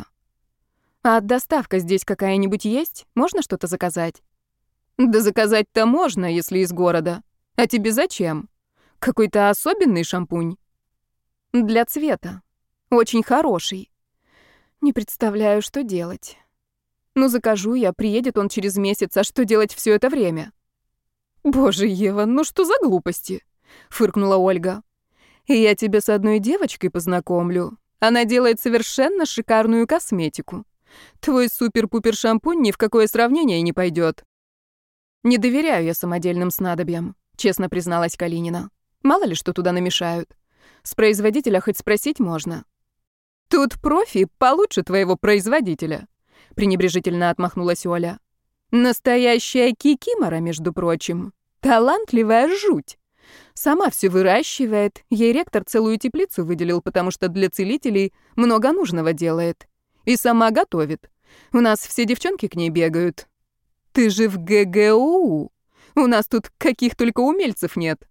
«А доставка здесь какая-нибудь есть? Можно что-то заказать?» «Да заказать-то можно, если из города. А тебе зачем? Какой-то особенный шампунь?» «Для цвета. Очень хороший. Не представляю, что делать. Ну, закажу я, приедет он через месяц, а что делать все это время?» «Боже, Ева, ну что за глупости?» — фыркнула Ольга. «И я тебя с одной девочкой познакомлю. Она делает совершенно шикарную косметику. Твой супер-пупер шампунь ни в какое сравнение не пойдет. «Не доверяю я самодельным снадобьям», — честно призналась Калинина. «Мало ли что туда намешают. С производителя хоть спросить можно». «Тут профи получше твоего производителя», — пренебрежительно отмахнулась Оля. «Настоящая кикимора, между прочим. Талантливая жуть. Сама все выращивает. Ей ректор целую теплицу выделил, потому что для целителей много нужного делает. И сама готовит. У нас все девчонки к ней бегают. Ты же в ГГУ. У нас тут каких только умельцев нет».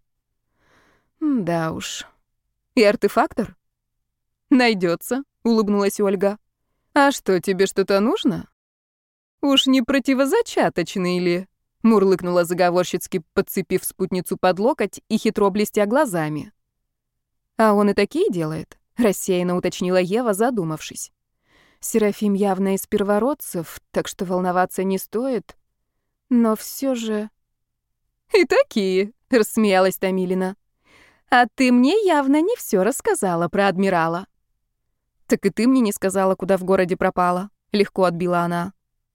«Да уж. И артефактор?» «Найдется», — улыбнулась Ольга. «А что, тебе что-то нужно?» «Уж не противозачаточный ли?» — мурлыкнула заговорщицки, подцепив спутницу под локоть и хитро блестя глазами. «А он и такие делает?» — рассеянно уточнила Ева, задумавшись. Серафим явно из первородцев, так что волноваться не стоит. Но все же... «И такие», — рассмеялась Томилина. «А ты мне явно не все рассказала про адмирала». «Так и ты мне не сказала, куда в городе пропала», — легко отбила она.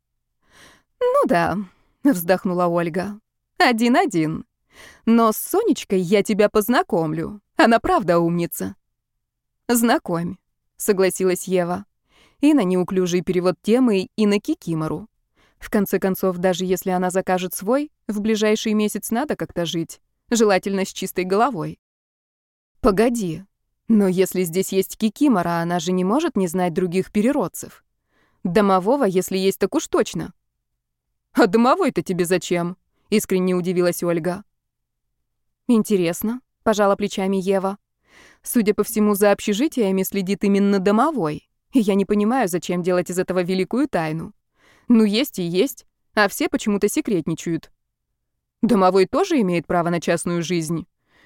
«Ну да», — вздохнула Ольга. «Один-один. Но с Сонечкой я тебя познакомлю. Она правда умница». «Знакомь», — согласилась Ева. И на неуклюжий перевод темы, и на кикимору. В конце концов, даже если она закажет свой, в ближайший месяц надо как-то жить, желательно с чистой головой. Погоди, но если здесь есть кикимора, она же не может не знать других переродцев. Домового, если есть, так уж точно. «А домовой-то тебе зачем?» — искренне удивилась Ольга. «Интересно», — пожала плечами Ева. «Судя по всему, за общежитиями следит именно домовой. И я не понимаю, зачем делать из этого великую тайну. Ну, есть и есть, а все почему-то секретничают. Домовой тоже имеет право на частную жизнь.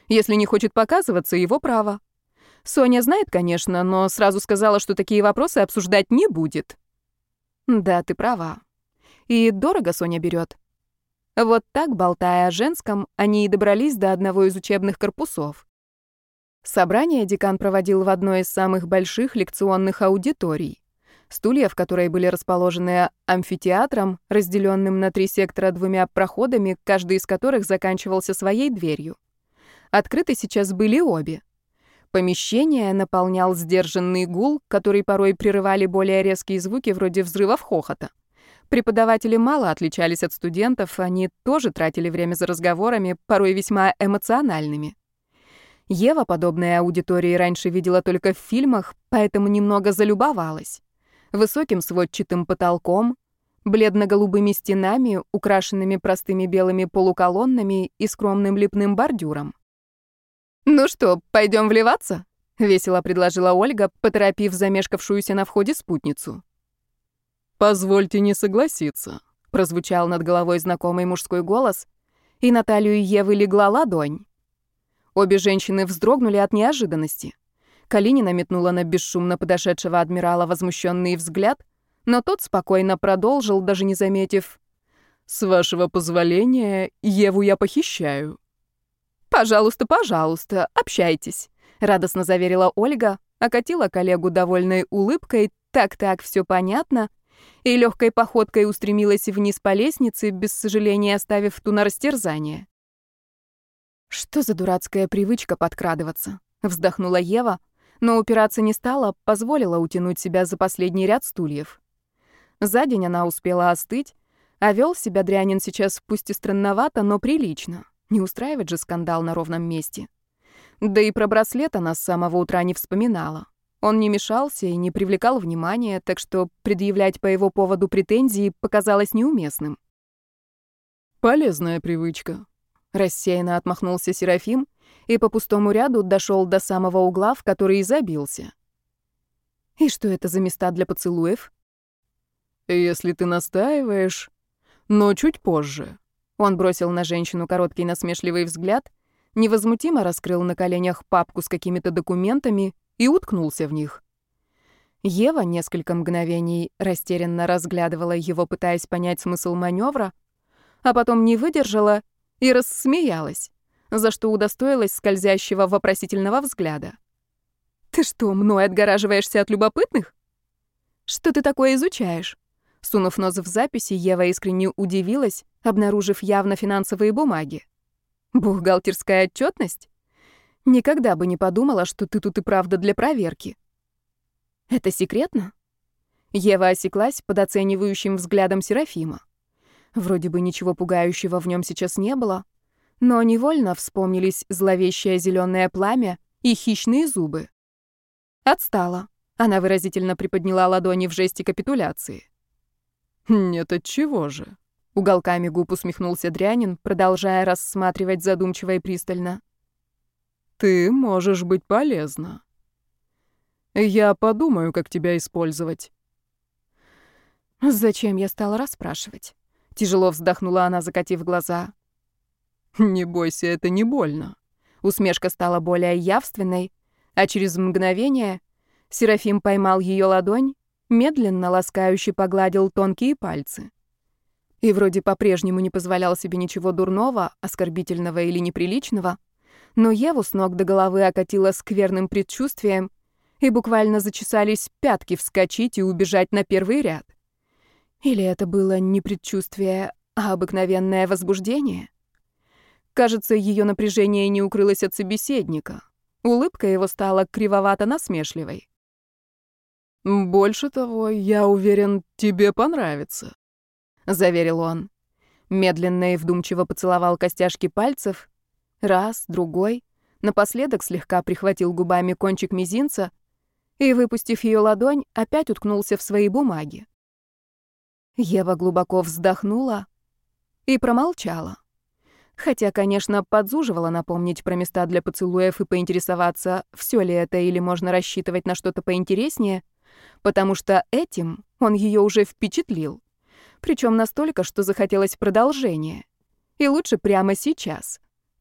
Если не хочет показываться, его право. Соня знает, конечно, но сразу сказала, что такие вопросы обсуждать не будет. Да, ты права. И дорого Соня берет. Вот так, болтая о женском, они и добрались до одного из учебных корпусов. Собрание декан проводил в одной из самых больших лекционных аудиторий. Стулья, в которой были расположены амфитеатром, разделенным на 3 сектора 2 проходами, каждый из которых заканчивался своей дверью. Открыты сейчас были обе. Помещение наполнял сдержанный гул, который порой прерывали более резкие звуки вроде взрывов хохота. Преподаватели мало отличались от студентов, они тоже тратили время за разговорами, порой весьма эмоциональными. Ева подобные аудитории раньше видела только в фильмах, поэтому немного залюбовалась. Высоким сводчатым потолком, бледно-голубыми стенами, украшенными простыми белыми полуколоннами и скромным лепным бордюром. «Ну что, пойдем вливаться?» — весело предложила Ольга, поторопив замешкавшуюся на входе спутницу. «Позвольте не согласиться», — прозвучал над головой знакомый мужской голос, и на талию Евы легла ладонь. Обе женщины вздрогнули от неожиданности. Калинина метнула на бесшумно подошедшего адмирала возмущенный взгляд, но тот спокойно продолжил, даже не заметив: «С вашего позволения, Еву я похищаю». «Пожалуйста, пожалуйста, общайтесь», — радостно заверила Ольга, окатила коллегу довольной улыбкой, так-так, все понятно, и легкой походкой устремилась вниз по лестнице, без сожаления оставив ту на растерзание. «Что за дурацкая привычка подкрадываться?» — вздохнула Ева, но упираться не стала, позволила утянуть себя за последний ряд стульев. За день она успела остыть, а вел себя дрянин сейчас пусть и странновато, но прилично. Не устраивать же скандал на ровном месте. Да и про браслет она с самого утра не вспоминала. Он не мешался и не привлекал внимания, так что предъявлять по его поводу претензии показалось неуместным. «Полезная привычка», — рассеянно отмахнулся Серафим и по пустому ряду дошел до самого угла, в который и забился. «И что это за места для поцелуев?» «Если ты настаиваешь, но чуть позже». Он бросил на женщину короткий насмешливый взгляд, невозмутимо раскрыл на коленях папку с какими-то документами и уткнулся в них. Ева несколько мгновений растерянно разглядывала его, пытаясь понять смысл маневра, а потом не выдержала и рассмеялась, за что удостоилась скользящего вопросительного взгляда. «Ты что, мной отгораживаешься от любопытных? Что ты такое изучаешь?» Сунув нос в записи, Ева искренне удивилась, обнаружив явно финансовые бумаги. «Бухгалтерская отчетность? Никогда бы не подумала, что ты тут и правда для проверки. Это секретно?» Ева осеклась под оценивающим взглядом Серафима. Вроде бы ничего пугающего в нем сейчас не было, но невольно вспомнились зловещее зеленое пламя и хищные зубы. Отстала. Она выразительно приподняла ладони в жесте капитуляции. «Нет, отчего же?» Уголками губ усмехнулся Дрянин, продолжая рассматривать задумчиво и пристально. «Ты можешь быть полезна. Я подумаю, как тебя использовать». Зачем я стала расспрашивать? Тяжело вздохнула она, закатив глаза. «Не бойся, это не больно». Усмешка стала более явственной, а через мгновение Серафим поймал ее ладонь, медленно, ласкающе погладил тонкие пальцы. И вроде по-прежнему не позволял себе ничего дурного, оскорбительного или неприличного, но Еву с ног до головы окатило скверным предчувствием, и буквально зачесались пятки вскочить и убежать на первый ряд. Или это было не предчувствие, а обыкновенное возбуждение? Кажется, ее напряжение не укрылось от собеседника. Улыбка его стала кривовато-насмешливой. «Больше того, я уверен, тебе понравится», — заверил он. Медленно и вдумчиво поцеловал костяшки пальцев. Раз, другой. Напоследок слегка прихватил губами кончик мизинца и, выпустив ее ладонь, опять уткнулся в свои бумаги. Ева глубоко вздохнула и промолчала. Хотя, конечно, подзуживала напомнить про места для поцелуев и поинтересоваться, все ли это или можно рассчитывать на что-то поинтереснее, потому что этим он ее уже впечатлил. Причем настолько, что захотелось продолжения. И лучше прямо сейчас.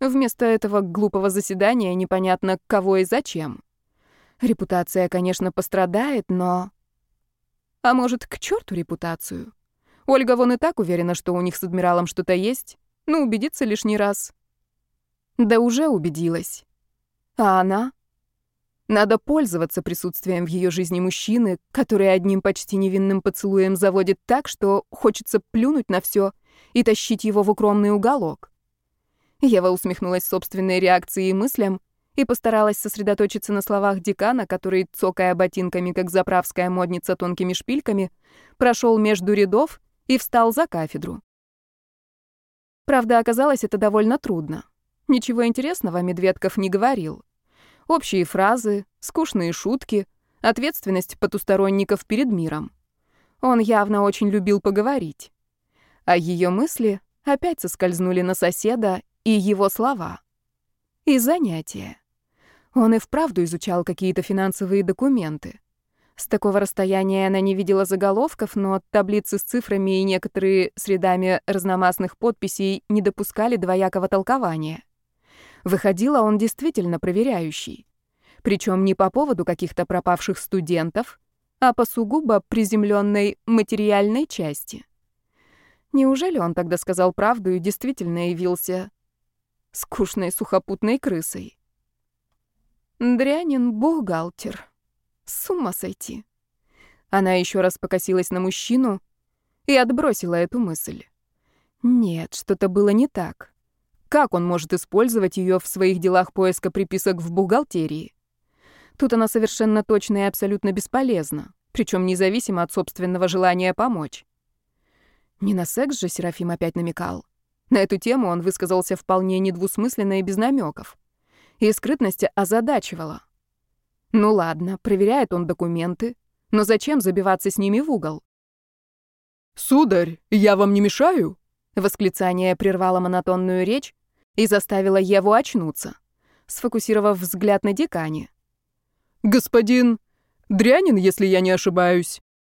Вместо этого глупого заседания непонятно кого и зачем. Репутация, конечно, пострадает, но... А может, к черту репутацию? Ольга вон и так уверена, что у них с адмиралом что-то есть. Ну, убедиться лишний раз. Да уже убедилась. А она? Надо пользоваться присутствием в ее жизни мужчины, который одним почти невинным поцелуем заводит так, что хочется плюнуть на все и тащить его в укромный уголок. Ева усмехнулась собственной реакции и мыслям и постаралась сосредоточиться на словах декана, который, цокая ботинками, как заправская модница тонкими шпильками, прошел между рядов и встал за кафедру. Правда, оказалось это довольно трудно. Ничего интересного Медведков не говорил. Общие фразы, скучные шутки, ответственность потусторонников перед миром. Он явно очень любил поговорить. А ее мысли опять соскользнули на соседа и его слова. И занятия. Он и вправду изучал какие-то финансовые документы. С такого расстояния она не видела заголовков, но таблицы с цифрами и некоторые с рядами разномастных подписей не допускали двоякого толкования. Выходило, он действительно проверяющий. Причем не по поводу каких-то пропавших студентов, а по сугубо приземленной материальной части. Неужели он тогда сказал правду и действительно явился скучной сухопутной крысой? Дрянин бухгалтер. С ума сойти. Она еще раз покосилась на мужчину и отбросила эту мысль. Нет, что-то было не так. Как он может использовать ее в своих делах поиска приписок в бухгалтерии? Тут она совершенно точно и абсолютно бесполезна, причем независимо от собственного желания помочь. Не на секс же Серафим опять намекал. На эту тему он высказался вполне недвусмысленно и без намеков. И скрытность озадачивала. Ну ладно, проверяет он документы, но зачем забиваться с ними в угол? «Сударь, я вам не мешаю?» Восклицание прервало монотонную речь и заставило Еву очнуться, сфокусировав взгляд на декане. «Господин Дрянин, если я не ошибаюсь».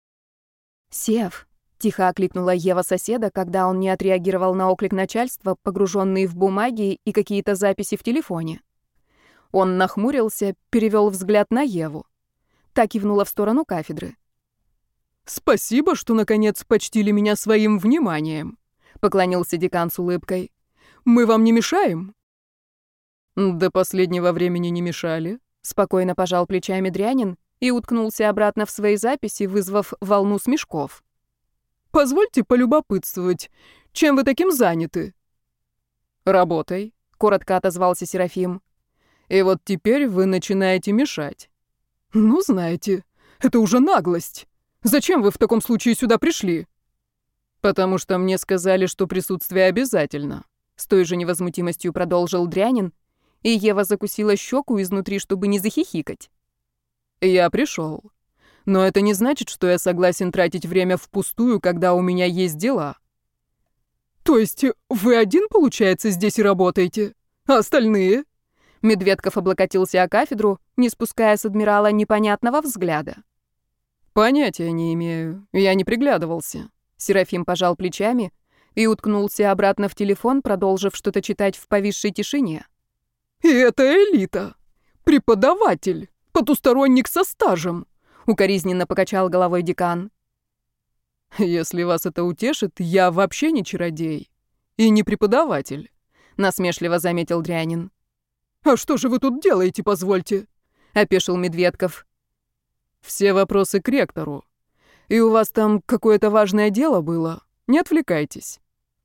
«Сев», — тихо окликнула Ева соседа, когда он не отреагировал на оклик начальства, погруженный в бумаги и какие-то записи в телефоне. Он нахмурился, перевел взгляд на Еву. Та кивнула в сторону кафедры. «Спасибо, что, наконец, почтили меня своим вниманием», — поклонился декан с улыбкой. «Мы вам не мешаем?» «До последнего времени не мешали», — спокойно пожал плечами Дрянин и уткнулся обратно в свои записи, вызвав волну смешков. «Позвольте полюбопытствовать, чем вы таким заняты?» «Работой», — коротко отозвался Серафим. «И вот теперь вы начинаете мешать». «Ну, знаете, это уже наглость. Зачем вы в таком случае сюда пришли?» «Потому что мне сказали, что присутствие обязательно», — с той же невозмутимостью продолжил Дрянин, и Ева закусила щеку изнутри, чтобы не захихикать. «Я пришел. Но это не значит, что я согласен тратить время впустую, когда у меня есть дела». «То есть вы один, получается, здесь и работаете? А остальные?» Медведков облокотился о кафедру, не спуская с адмирала непонятного взгляда. «Понятия не имею. Я не приглядывался». Серафим пожал плечами и уткнулся обратно в телефон, продолжив что-то читать в повисшей тишине. «И это элита! Преподаватель! Потусторонник со стажем!» — укоризненно покачал головой декан. «Если вас это утешит, я вообще не чародей и не преподаватель», — насмешливо заметил Дрянин. «А что же вы тут делаете, позвольте?» — опешил Медведков. «Все вопросы к ректору. И у вас там какое-то важное дело было? Не отвлекайтесь».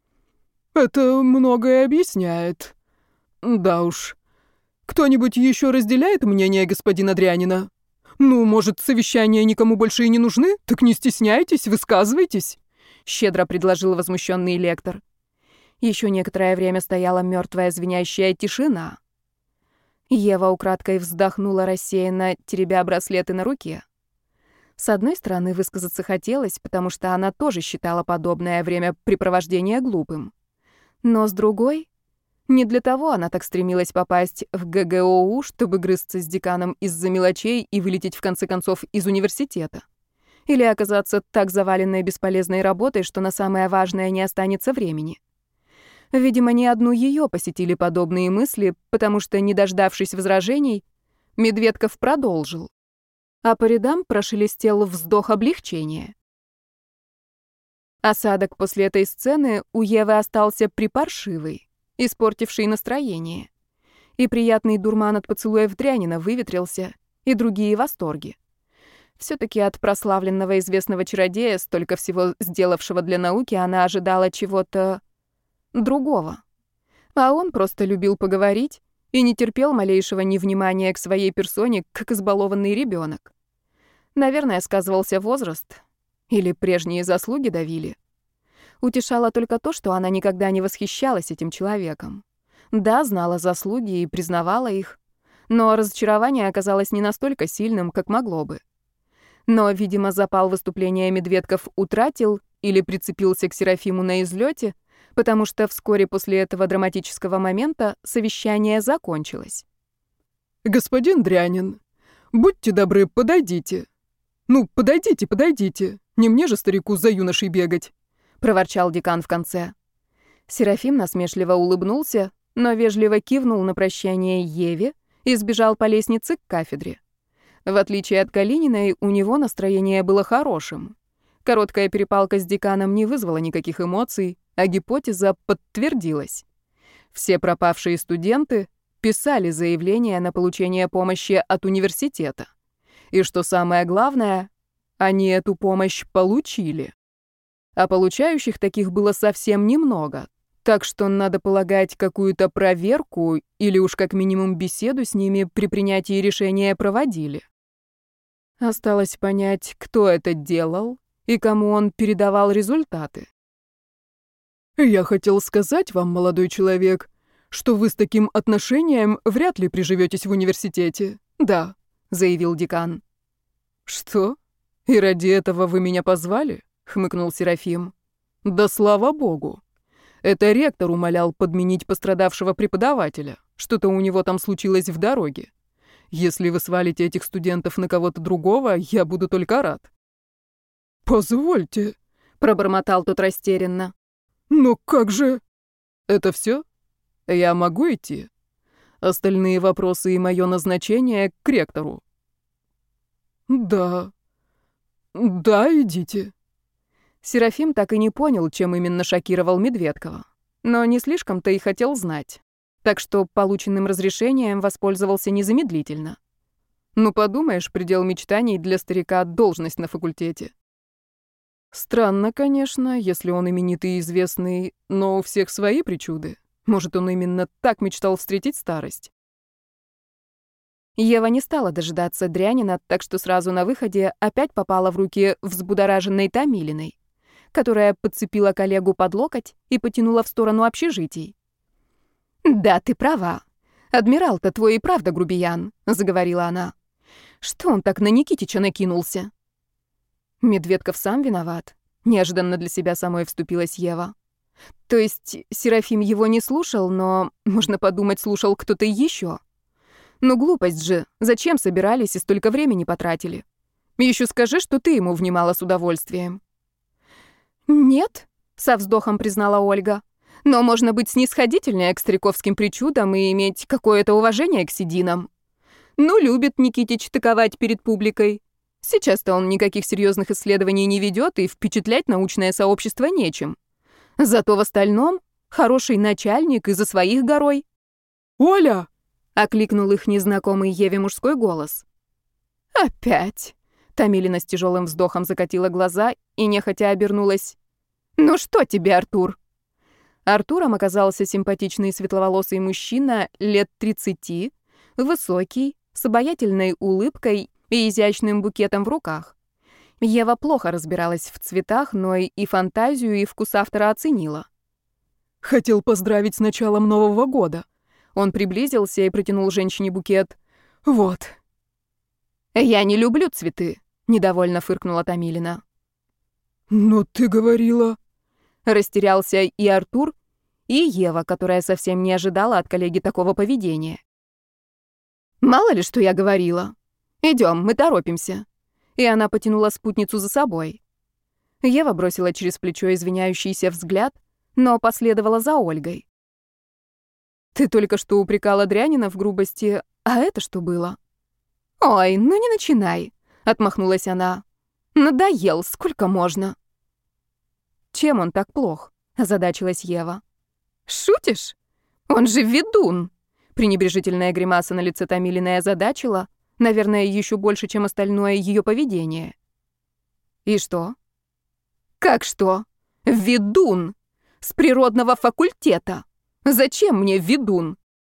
«Это многое объясняет. Да уж. Кто-нибудь еще разделяет мнение господина Дрянина? Ну, может, совещания никому больше и не нужны? Так не стесняйтесь, высказывайтесь», — щедро предложил возмущенный лектор. Еще некоторое время стояла мертвая звенящая тишина. Ева украдкой вздохнула рассеянно, теребя браслеты на руке. С одной стороны, высказаться хотелось, потому что она тоже считала подобное времяпрепровождение глупым. Но с другой, не для того она так стремилась попасть в ГГОУ, чтобы грызться с деканом из-за мелочей и вылететь в конце концов из университета. Или оказаться так заваленной бесполезной работой, что на самое важное не останется времени. Видимо, не одну ее посетили подобные мысли, потому что, не дождавшись возражений, Медведков продолжил. А по рядам прошелестел вздох облегчения. Осадок после этой сцены у Евы остался припаршивый, испортивший настроение. И приятный дурман от поцелуев дрянина выветрился, и другие восторги. Все-таки от прославленного известного чародея, столько всего сделавшего для науки, она ожидала чего-то другого. А он просто любил поговорить и не терпел малейшего невнимания к своей персоне, как избалованный ребенок. Наверное, сказывался возраст, или прежние заслуги давили. Утешало только то, что она никогда не восхищалась этим человеком. Да, знала заслуги и признавала их, но разочарование оказалось не настолько сильным, как могло бы. Но, видимо, запал выступления Медведков утратил или прицепился к Серафиму на излете, потому что вскоре после этого драматического момента совещание закончилось. «Господин Дрянин, будьте добры, подойдите. Ну, подойдите. Не мне же, старику, за юношей бегать», — проворчал декан в конце. Серафим насмешливо улыбнулся, но вежливо кивнул на прощание Еве и сбежал по лестнице к кафедре. В отличие от Калининой, у него настроение было хорошим. Короткая перепалка с деканом не вызвала никаких эмоций, а гипотеза подтвердилась. Все пропавшие студенты писали заявление на получение помощи от университета. И что самое главное, они эту помощь получили. А получающих таких было совсем немного, так что, надо полагать, какую-то проверку или уж как минимум беседу с ними при принятии решения проводили. Осталось понять, кто это делал и кому он передавал результаты. «Я хотел сказать вам, молодой человек, что вы с таким отношением вряд ли приживетесь в университете. Да», — заявил декан. «Что? И ради этого вы меня позвали?» — хмыкнул Серафим. «Да слава богу. Это ректор умолял подменить пострадавшего преподавателя. Что-то у него там случилось в дороге. Если вы свалите этих студентов на кого-то другого, я буду только рад». «Позвольте», — пробормотал тот растерянно. «Но как же...» «Это все? Я могу идти? Остальные вопросы и мое назначение к ректору». «Да, идите». Серафим так и не понял, чем именно шокировал Медведкова, но не слишком-то и хотел знать, так что полученным разрешением воспользовался незамедлительно. Ну, подумаешь, предел мечтаний для старика — должность на факультете. Странно, конечно, если он именитый и известный, но у всех свои причуды. Может, он именно так мечтал встретить старость. Ева не стала дожидаться Дрянина, так что сразу на выходе опять попала в руки взбудораженной Томилиной, которая подцепила коллегу под локоть и потянула в сторону общежитий. «Да, ты права. Адмирал-то твой и правда грубиян», — заговорила она. «Что он так на Никитича накинулся?» Медведков сам виноват. Неожиданно для себя самой вступилась Ева. То есть Серафим его не слушал, но, можно подумать, слушал кто-то еще. Ну глупость же. Зачем собирались и столько времени потратили? Еще скажи, что ты ему внимала с удовольствием. «Нет», — со вздохом признала Ольга. «Но можно быть снисходительнее к стариковским причудам и иметь какое-то уважение к сединам. Ну, любит Никитич тыковать перед публикой. Сейчас-то он никаких серьезных исследований не ведет, и впечатлять научное сообщество нечем. Зато в остальном хороший начальник и за своих горой». «Оля!» — окликнул их незнакомый Еве мужской голос. «Опять!» — Томилина с тяжелым вздохом закатила глаза и нехотя обернулась. «Ну что тебе, Артур?» Артуром оказался симпатичный светловолосый мужчина лет 30, высокий, с обаятельной улыбкой и изящным букетом в руках. Ева плохо разбиралась в цветах, но и фантазию, и вкус автора оценила. «Хотел поздравить с началом Нового года». Он приблизился и протянул женщине букет. «Вот». «Я не люблю цветы», — недовольно фыркнула Томилина. «Но ты говорила...» Растерялся и Артур, и Ева, которая совсем не ожидала от коллеги такого поведения. «Мало ли, что я говорила. Идем, мы торопимся». И она потянула спутницу за собой. Ева бросила через плечо извиняющийся взгляд, но последовала за Ольгой. «Ты только что упрекала Дрянина в грубости, а это что было?» «Ой, ну не начинай», — отмахнулась она. «Надоел, сколько можно?» «Чем он так плох?» — озадачилась Ева. «Шутишь? Он же ведун!» Пренебрежительная гримаса на лице Томилиной озадачила, наверное, еще больше, чем остальное ее поведение. «И что?» «Как что? Ведун! С природного факультета! Зачем мне ведун?»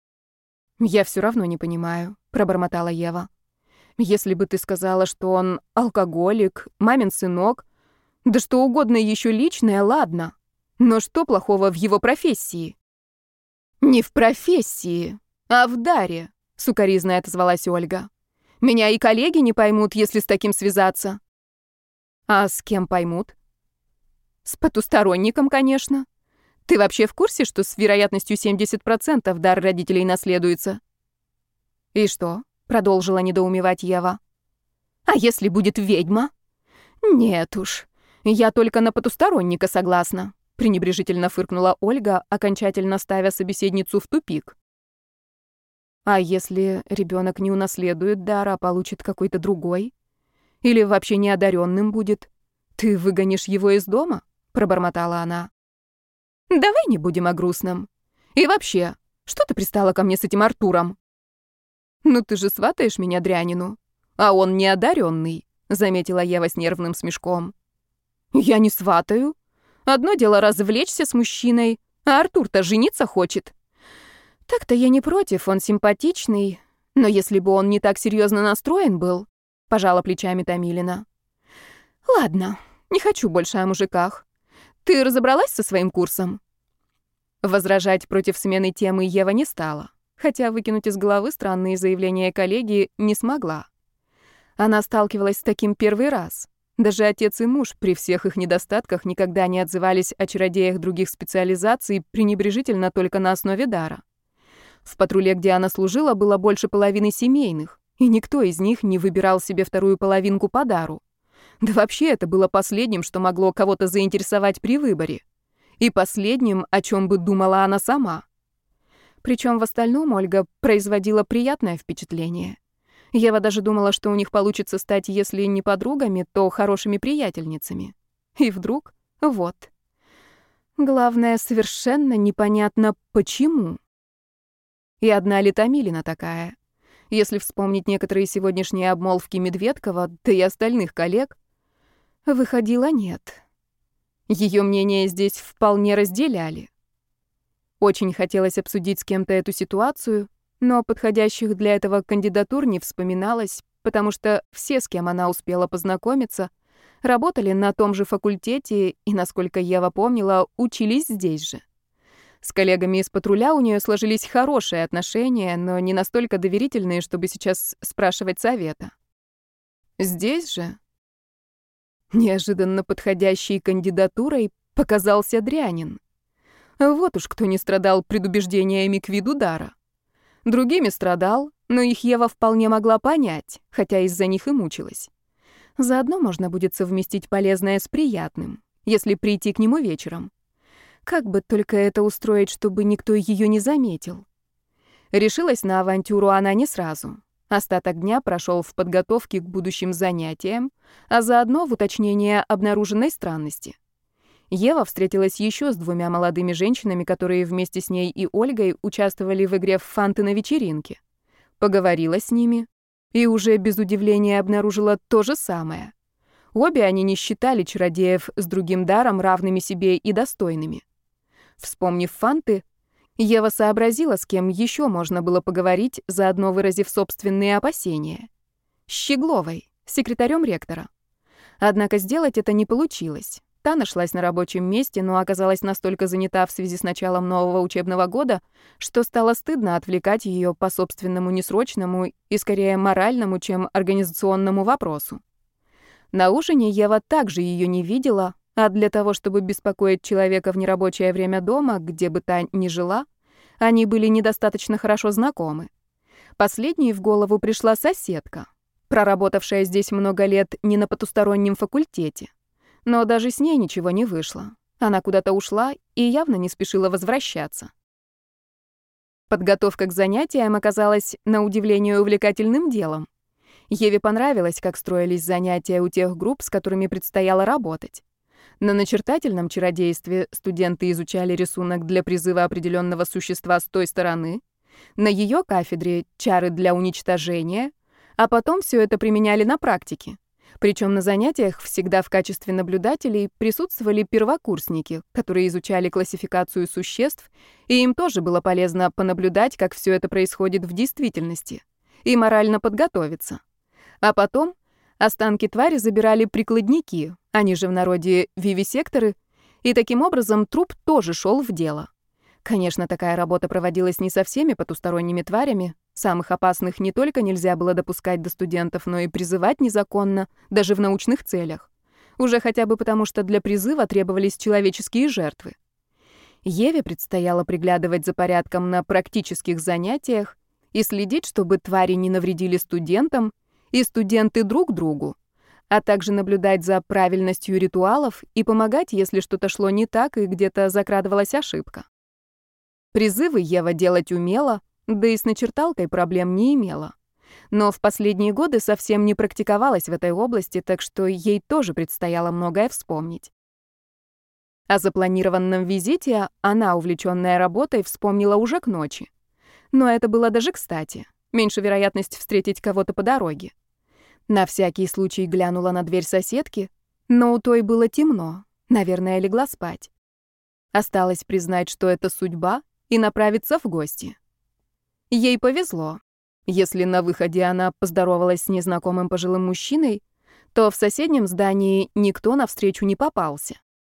«Я все равно не понимаю», — пробормотала Ева. «Если бы ты сказала, что он алкоголик, мамин сынок, да что угодно еще личное, ладно. Но что плохого в его профессии?» «Не в профессии, а в даре», — сукоризно отозвалась Ольга. «Меня и коллеги не поймут, если с таким связаться». «А с кем поймут?» «С потусторонником, конечно. Ты вообще в курсе, что с вероятностью 70% дар родителей наследуется?» «И что?» — продолжила недоумевать Ева. «А если будет ведьма?» «Нет уж, я только на потусторонника согласна», — пренебрежительно фыркнула Ольга, окончательно ставя собеседницу в тупик. «А если ребенок не унаследует дар, а получит какой-то другой? Или вообще неодаренным будет? Ты выгонишь его из дома?» — пробормотала она. «Давай не будем о грустном. И вообще, что ты пристала ко мне с этим Артуром?» «Ну ты же сватаешь меня Дрянину, а он неодаренный», — заметила Ева с нервным смешком. «Я не сватаю. Одно дело развлечься с мужчиной, а Артур-то жениться хочет. Так-то я не против, он симпатичный, но если бы он не так серьезно настроен был», — пожала плечами Томилина. «Ладно, не хочу больше о мужиках. Ты разобралась со своим курсом?» Возражать против смены темы Ева не стала, хотя выкинуть из головы странные заявления коллеги не смогла. Она сталкивалась с таким первый раз. Даже отец и муж при всех их недостатках никогда не отзывались о чародеях других специализаций пренебрежительно только на основе дара. В патруле, где она служила, было больше половины семейных, и никто из них не выбирал себе вторую половинку по дару. Да вообще это было последним, что могло кого-то заинтересовать при выборе. И последним, о чем бы думала она сама. Причем в остальном Ольга производила приятное впечатление. Ева даже думала, что у них получится стать, если не подругами, то хорошими приятельницами. И вдруг вот. Главное, совершенно непонятно, почему. И одна ли Томилина такая? Если вспомнить некоторые сегодняшние обмолвки Медведкова, да и остальных коллег, выходило нет. Ее мнение здесь вполне разделяли. Очень хотелось обсудить с кем-то эту ситуацию, но подходящих для этого кандидатур не вспоминалось, потому что все, с кем она успела познакомиться, работали на том же факультете и, насколько Ева помнила, учились здесь же. С коллегами из патруля у нее сложились хорошие отношения, но не настолько доверительные, чтобы сейчас спрашивать совета. Здесь же неожиданно подходящей кандидатурой показался Дрянин. Вот уж кто не страдал предубеждениями к виду дара. Другими страдал, но их Ева вполне могла понять, хотя из-за них и мучилась. Заодно можно будет совместить полезное с приятным, если прийти к нему вечером. Как бы только это устроить, чтобы никто ее не заметил. Решилась на авантюру она не сразу. Остаток дня прошел в подготовке к будущим занятиям, а заодно в уточнение обнаруженной странности. Ева встретилась еще с двумя молодыми женщинами, которые вместе с ней и Ольгой участвовали в игре в фанты на вечеринке. Поговорила с ними и уже без удивления обнаружила то же самое. Обе они не считали чародеев с другим даром равными себе и достойными. Вспомнив фанты, Ева сообразила, с кем еще можно было поговорить, заодно выразив собственные опасения. С Щегловой, секретарем ректора. Однако сделать это не получилось. Та нашлась на рабочем месте, но оказалась настолько занята в связи с началом нового учебного года, что стало стыдно отвлекать ее по собственному несрочному и скорее моральному, чем организационному вопросу. На ужине Ева также ее не видела, а для того, чтобы беспокоить человека в нерабочее время дома, где бы та ни жила, они были недостаточно хорошо знакомы. Последней в голову пришла соседка, проработавшая здесь много лет не на потустороннем факультете. Но даже с ней ничего не вышло. Она куда-то ушла и явно не спешила возвращаться. Подготовка к занятиям оказалась, на удивление, увлекательным делом. Еве понравилось, как строились занятия у тех групп, с которыми предстояло работать. На начертательном чародействе студенты изучали рисунок для призыва определенного существа с той стороны, на ее кафедре — чары для уничтожения, а потом все это применяли на практике. Причем на занятиях всегда в качестве наблюдателей присутствовали первокурсники, которые изучали классификацию существ, и им тоже было полезно понаблюдать, как все это происходит в действительности, и морально подготовиться. А потом останки твари забирали прикладники, они же в народе вивисекторы, и таким образом труп тоже шел в дело. Конечно, такая работа проводилась не со всеми потусторонними тварями. Самых опасных не только нельзя было допускать до студентов, но и призывать незаконно, даже в научных целях. Уже хотя бы потому, что для призыва требовались человеческие жертвы. Еве предстояло приглядывать за порядком на практических занятиях и следить, чтобы твари не навредили студентам и студенты друг другу, а также наблюдать за правильностью ритуалов и помогать, если что-то шло не так и где-то закрадывалась ошибка. Призывы Ева делать умела, да и с начерталкой проблем не имела. Но в последние годы совсем не практиковалась в этой области, так что ей тоже предстояло многое вспомнить. О запланированном визите она, увлечённая работой, вспомнила уже к ночи. Но это было даже кстати. Меньше вероятность встретить кого-то по дороге. На всякий случай глянула на дверь соседки, но у той было темно, наверное, легла спать. Осталось признать, что это судьба, и направиться в гости. Ей повезло. Если на выходе она поздоровалась с незнакомым пожилым мужчиной, то в соседнем здании никто навстречу не попался.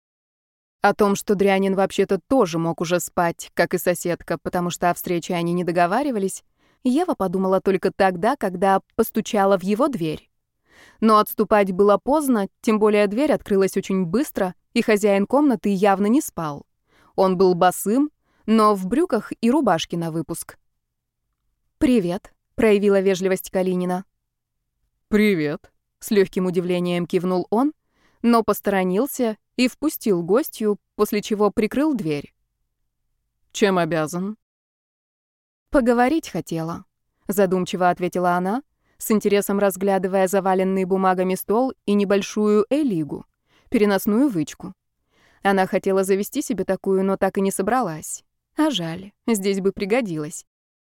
О том, что Дрянин вообще-то тоже мог уже спать, как и соседка, потому что о встрече они не договаривались, Ева подумала только тогда, когда постучала в его дверь. Но отступать было поздно, тем более дверь открылась очень быстро, и хозяин комнаты явно не спал. Он был босым, но в брюках и рубашке на выпуск. «Привет», — проявила вежливость Калинина. «Привет», — с легким удивлением кивнул он, но посторонился и впустил гостью, после чего прикрыл дверь. «Чем обязан?» «Поговорить хотела», — задумчиво ответила она, с интересом разглядывая заваленный бумагами стол и небольшую элигу, переносную вычку. Она хотела завести себе такую, но так и не собралась. А жаль, здесь бы пригодилось.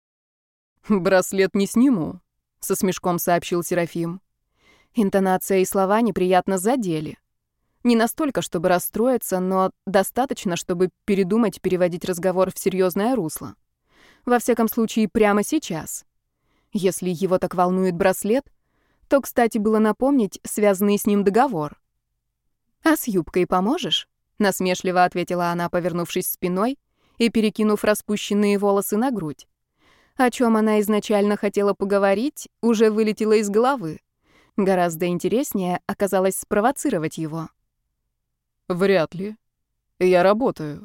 «Браслет не сниму», — со смешком сообщил Серафим. Интонация и слова неприятно задели. Не настолько, чтобы расстроиться, но достаточно, чтобы передумать переводить разговор в серьезное русло. Во всяком случае, прямо сейчас. Если его так волнует браслет, то, кстати, было напомнить связанный с ним договор. «А с юбкой поможешь?» — насмешливо ответила она, повернувшись спиной и перекинув распущенные волосы на грудь. О чем она изначально хотела поговорить, уже вылетело из головы. Гораздо интереснее оказалось спровоцировать его. «Вряд ли. Я работаю».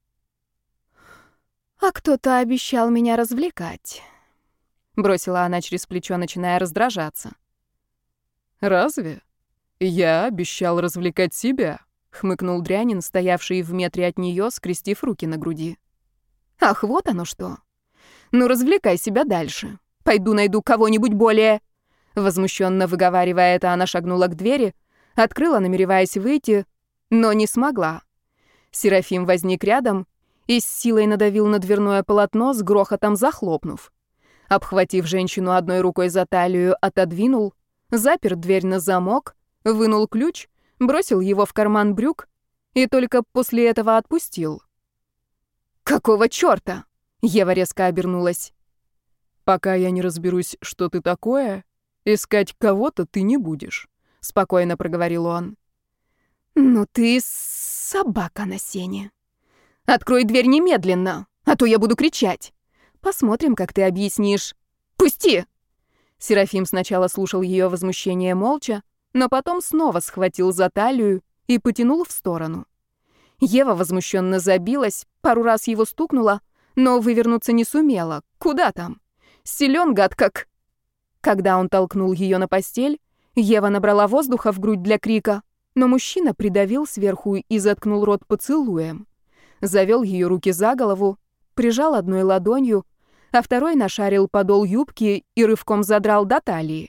«А кто-то обещал меня развлекать», — бросила она через плечо, начиная раздражаться. «Разве? Я обещал развлекать себя», — хмыкнул Дрянин, стоявший в метре от нее, скрестив руки на груди. «Ах, вот оно что! Ну, развлекай себя дальше. Пойду найду кого-нибудь более...» Возмущенно выговаривая это, она шагнула к двери, открыла, намереваясь выйти, но не смогла. Серафим возник рядом и с силой надавил на дверное полотно, с грохотом захлопнув. Обхватив женщину одной рукой за талию, отодвинул, запер дверь на замок, вынул ключ, бросил его в карман брюк и только после этого отпустил. «Какого чёрта?» — Ева резко обернулась. «Пока я не разберусь, что ты такое, искать кого-то ты не будешь», — спокойно проговорил он. «Ну ты собака на сене. Открой дверь немедленно, а то я буду кричать. Посмотрим, как ты объяснишь. Пусти!» Серафим сначала слушал ее возмущение молча, но потом снова схватил за талию и потянул в сторону. Ева возмущенно забилась, пару раз его стукнула, но вывернуться не сумела. Куда там? Силен гад как... Когда он толкнул ее на постель, Ева набрала воздуха в грудь для крика, но мужчина придавил сверху и заткнул рот поцелуем. Завел ее руки за голову, прижал одной ладонью, а второй нашарил подол юбки и рывком задрал до талии.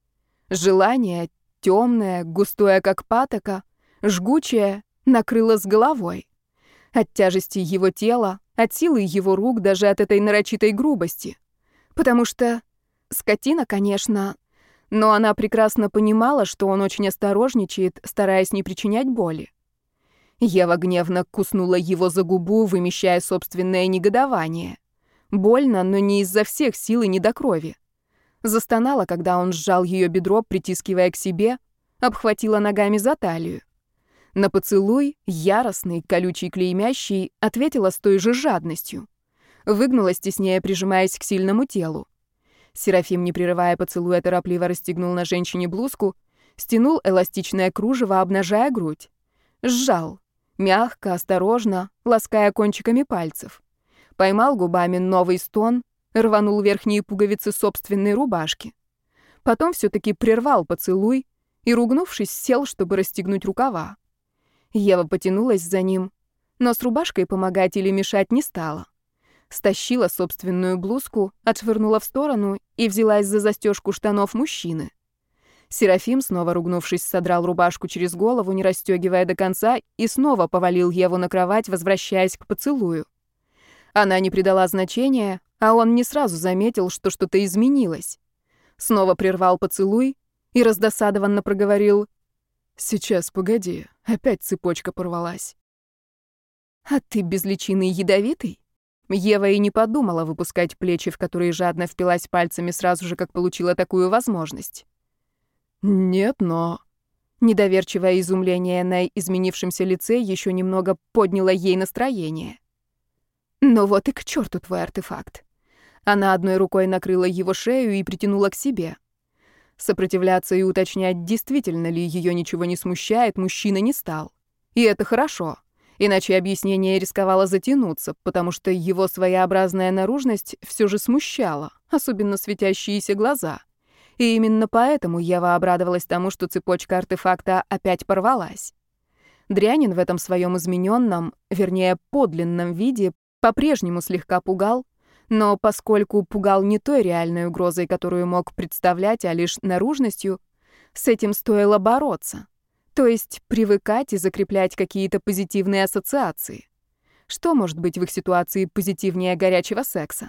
Желание, темное, густое, как патока, жгучее, накрыло с головой. От тяжести его тела, от силы его рук, даже от этой нарочитой грубости. Потому что... Скотина, конечно, но она прекрасно понимала, что он очень осторожничает, стараясь не причинять боли. Ева гневно куснула его за губу, вымещая собственное негодование. Больно, но не из-за всех сил и не до крови. Застонала, когда он сжал ее бедро, притискивая к себе, обхватила ногами за талию. На поцелуй, яростный, колючий, клеймящий, ответила с той же жадностью. Выгнулась, теснее прижимаясь к сильному телу. Серафим, не прерывая поцелуя, торопливо расстегнул на женщине блузку, стянул эластичное кружево, обнажая грудь. Сжал. Мягко, осторожно, лаская кончиками пальцев. Поймал губами новый стон, рванул верхние пуговицы собственной рубашки. Потом все-таки прервал поцелуй и, ругнувшись, сел, чтобы расстегнуть рукава. Ева потянулась за ним, но с рубашкой помогать или мешать не стала. Стащила собственную блузку, отшвырнула в сторону и взялась за застежку штанов мужчины. Серафим, снова ругнувшись, содрал рубашку через голову, не расстегивая до конца, и снова повалил Еву на кровать, возвращаясь к поцелую. Она не придала значения, а он не сразу заметил, что что-то изменилось. Снова прервал поцелуй и раздосадованно проговорил: «Сейчас, погоди, опять цепочка порвалась». «А ты без личины ядовитый?» Ева и не подумала выпускать плечи, в которые жадно впилась пальцами сразу же, как получила такую возможность. «Нет, но...» Недоверчивое изумление на изменившемся лице еще немного подняло ей настроение. «Ну вот и к черту твой артефакт». Она одной рукой накрыла его шею и притянула к себе. Сопротивляться и уточнять, действительно ли ее ничего не смущает, мужчина не стал. И это хорошо. Иначе объяснение рисковало затянуться, потому что его своеобразная наружность все же смущала, особенно светящиеся глаза. И именно поэтому Ева обрадовалась тому, что цепочка артефакта опять порвалась. Дрянин в этом своем измененном, вернее, подлинном виде по-прежнему слегка пугал, но поскольку пугал не той реальной угрозой, которую мог представлять, а лишь наружностью, с этим стоило бороться. То есть привыкать и закреплять какие-то позитивные ассоциации. Что может быть в их ситуации позитивнее горячего секса?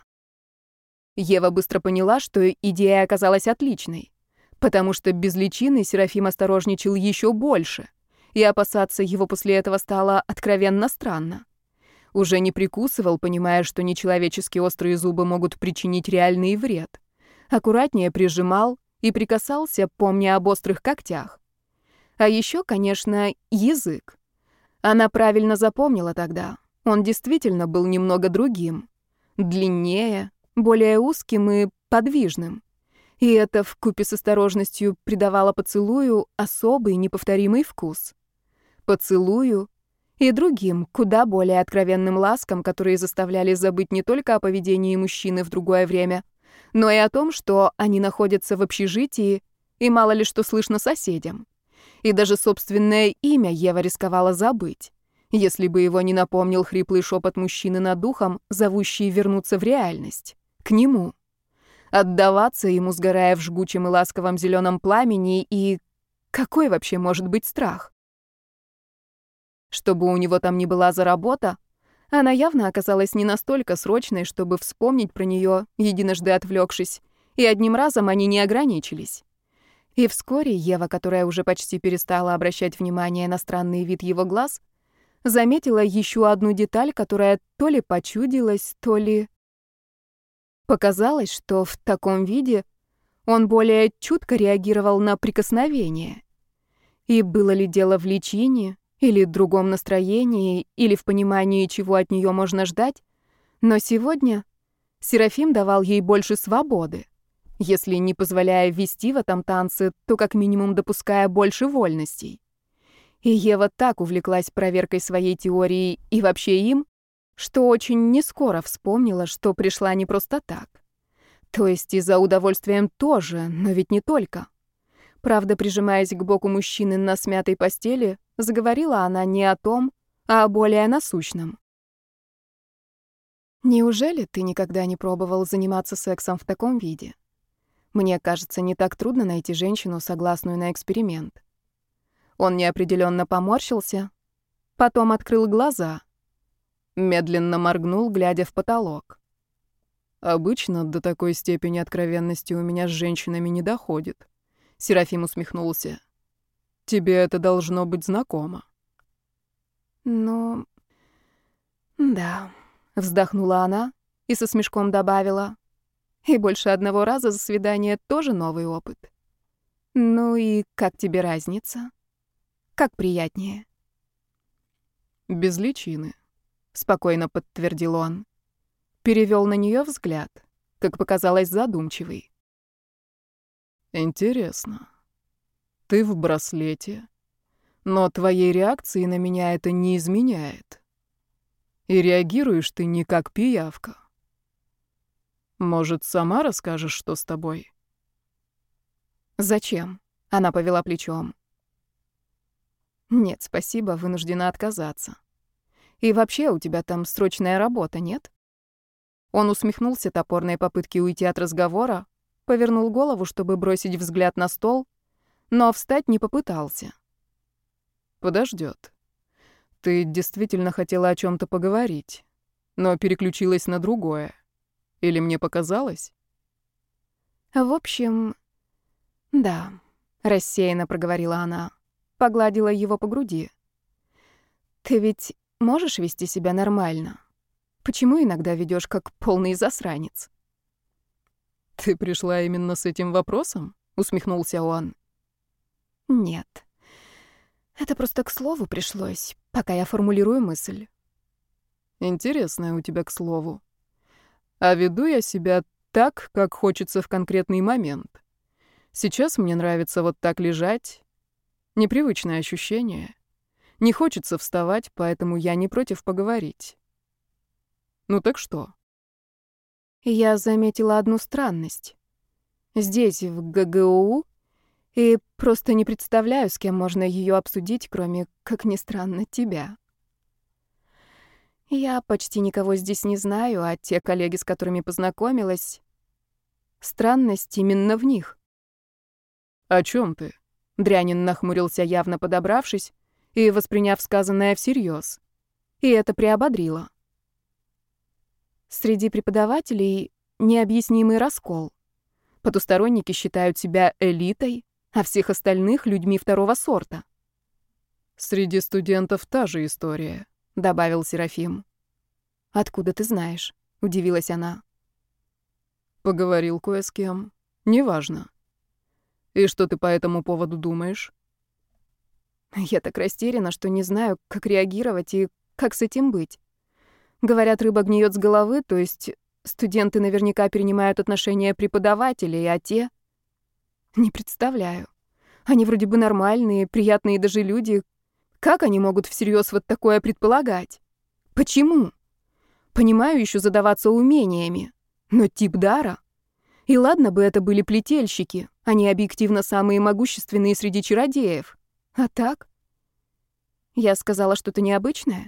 Ева быстро поняла, что идея оказалась отличной, потому что без личины Серафим осторожничал еще больше, и опасаться его после этого стало откровенно странно. Уже не прикусывал, понимая, что нечеловечески острые зубы могут причинить реальный вред. Аккуратнее прижимал и прикасался, помня об острых когтях. А еще, конечно, язык. Она правильно запомнила тогда. Он действительно был немного другим. Длиннее, более узким и подвижным. И это вкупе с осторожностью придавало поцелую особый неповторимый вкус. Поцелую и другим, куда более откровенным ласкам, которые заставляли забыть не только о поведении мужчины в другое время, но и о том, что они находятся в общежитии и мало ли что слышно соседям. И даже собственное имя Ева рисковала забыть, если бы его не напомнил хриплый шепот мужчины над духом, зовущий вернуться в реальность, к нему. Отдаваться ему, сгорая в жгучем и ласковом зеленом пламени, и какой вообще может быть страх? Чтобы у него там ни была за работа, она явно оказалась не настолько срочной, чтобы вспомнить про нее, единожды отвлекшись, и одним разом они не ограничились. И вскоре Ева, которая уже почти перестала обращать внимание на странный вид его глаз, заметила еще одну деталь, которая то ли почудилась, то ли... Показалось, что в таком виде он более чутко реагировал на прикосновение. И было ли дело в личине, или другом настроении, или в понимании, чего от нее можно ждать, но сегодня Серафим давал ей больше свободы. Если не позволяя вести в этом танце, то как минимум допуская больше вольностей. И Ева так увлеклась проверкой своей теории и вообще им, что очень нескоро вспомнила, что пришла не просто так. То есть и за удовольствием тоже, но ведь не только. Правда, прижимаясь к боку мужчины на смятой постели, заговорила она не о том, а о более насущном. «Неужели ты никогда не пробовал заниматься сексом в таком виде? Мне кажется, не так трудно найти женщину, согласную на эксперимент». Он неопределенно поморщился, потом открыл глаза, медленно моргнул, глядя в потолок. «Обычно до такой степени откровенности у меня с женщинами не доходит», — Серафим усмехнулся. «Тебе это должно быть знакомо». «Ну, да», — вздохнула она и со смешком добавила. «И больше одного раза за свидание тоже новый опыт. Ну и как тебе разница? Как приятнее?» «Без личины», — спокойно подтвердил он. Перевёл на неё взгляд, как показалось, задумчивый. «Интересно. Ты в браслете, но твоей реакции на меня это не изменяет. И реагируешь ты не как пиявка. Может, сама расскажешь, что с тобой?» «Зачем?» — она повела плечом. «Нет, спасибо, вынуждена отказаться. И вообще, у тебя там срочная работа, нет?» Он усмехнулся топорной попытке уйти от разговора, повернул голову, чтобы бросить взгляд на стол, но встать не попытался. «Подождёт. Ты действительно хотела о чём-то поговорить, но переключилась на другое. Или мне показалось?» «В общем, да», — рассеянно проговорила она, погладила его по груди. «Ты ведь можешь вести себя нормально? Почему иногда ведёшь как полный засранец?» «Ты пришла именно с этим вопросом?» — усмехнулся он. «Нет. Это просто к слову пришлось, пока я формулирую мысль». «Интересное у тебя к слову. А веду я себя так, как хочется в конкретный момент. Сейчас мне нравится вот так лежать. Непривычное ощущение. Не хочется вставать, поэтому я не против поговорить. Ну так что?» Я заметила одну странность. Здесь, в ГГУ, и просто не представляю, с кем можно её обсудить, кроме, как ни странно, тебя. Я почти никого здесь не знаю, а те коллеги, с которыми познакомилась, странность именно в них. «О чём ты?» Дрянин нахмурился, явно подобравшись и восприняв сказанное всерьёз. И это приободрило. Среди преподавателей необъяснимый раскол. Потусторонники считают себя элитой, а всех остальных — людьми второго сорта. «Среди студентов та же история», — добавил Серафим. «Откуда ты знаешь?» — удивилась она. «Поговорил кое с кем. Неважно. И что ты по этому поводу думаешь?» Я так растеряна, что не знаю, как реагировать и как с этим быть. Говорят, рыба гниет с головы, то есть студенты наверняка перенимают отношения преподавателей, а те... Не представляю. Они вроде бы нормальные, приятные даже люди. Как они могут всерьез вот такое предполагать? Почему? Понимаю, еще задаваться умениями. Но тип дара? И ладно бы это были плетельщики, они объективно самые могущественные среди чародеев. А так? Я сказала что-то необычное?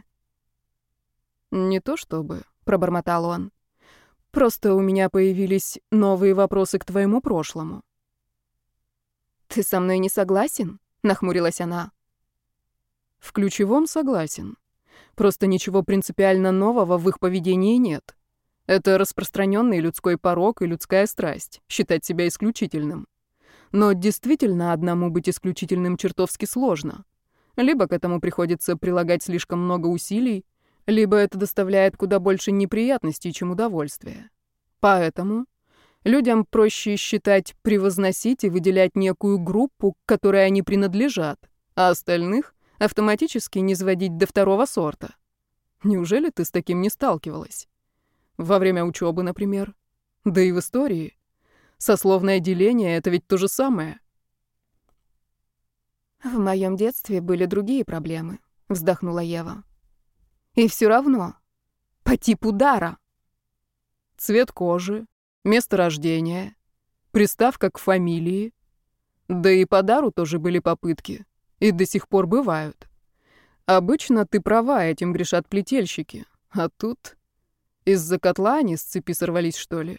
«Не то чтобы», — пробормотал он. «Просто у меня появились новые вопросы к твоему прошлому». «Ты со мной не согласен?» — нахмурилась она. «В ключевом согласен. Просто ничего принципиально нового в их поведении нет. Это распространенный людской порок и людская страсть — считать себя исключительным. Но действительно одному быть исключительным чертовски сложно. Либо к этому приходится прилагать слишком много усилий, либо это доставляет куда больше неприятностей, чем удовольствия. Поэтому людям проще считать, превозносить и выделять некую группу, к которой они принадлежат, а остальных автоматически низводить до второго сорта. Неужели ты с таким не сталкивалась? Во время учебы, например. Да и в истории. Сословное деление — это ведь то же самое. «В моем детстве были другие проблемы», — вздохнула Ева. «И все равно. По типу дара». Цвет кожи, место рождения, приставка к фамилии. Да и по дару тоже были попытки. И до сих пор бывают. Обычно ты права, этим грешат плетельщики. А тут из-за котла они с цепи сорвались, что ли?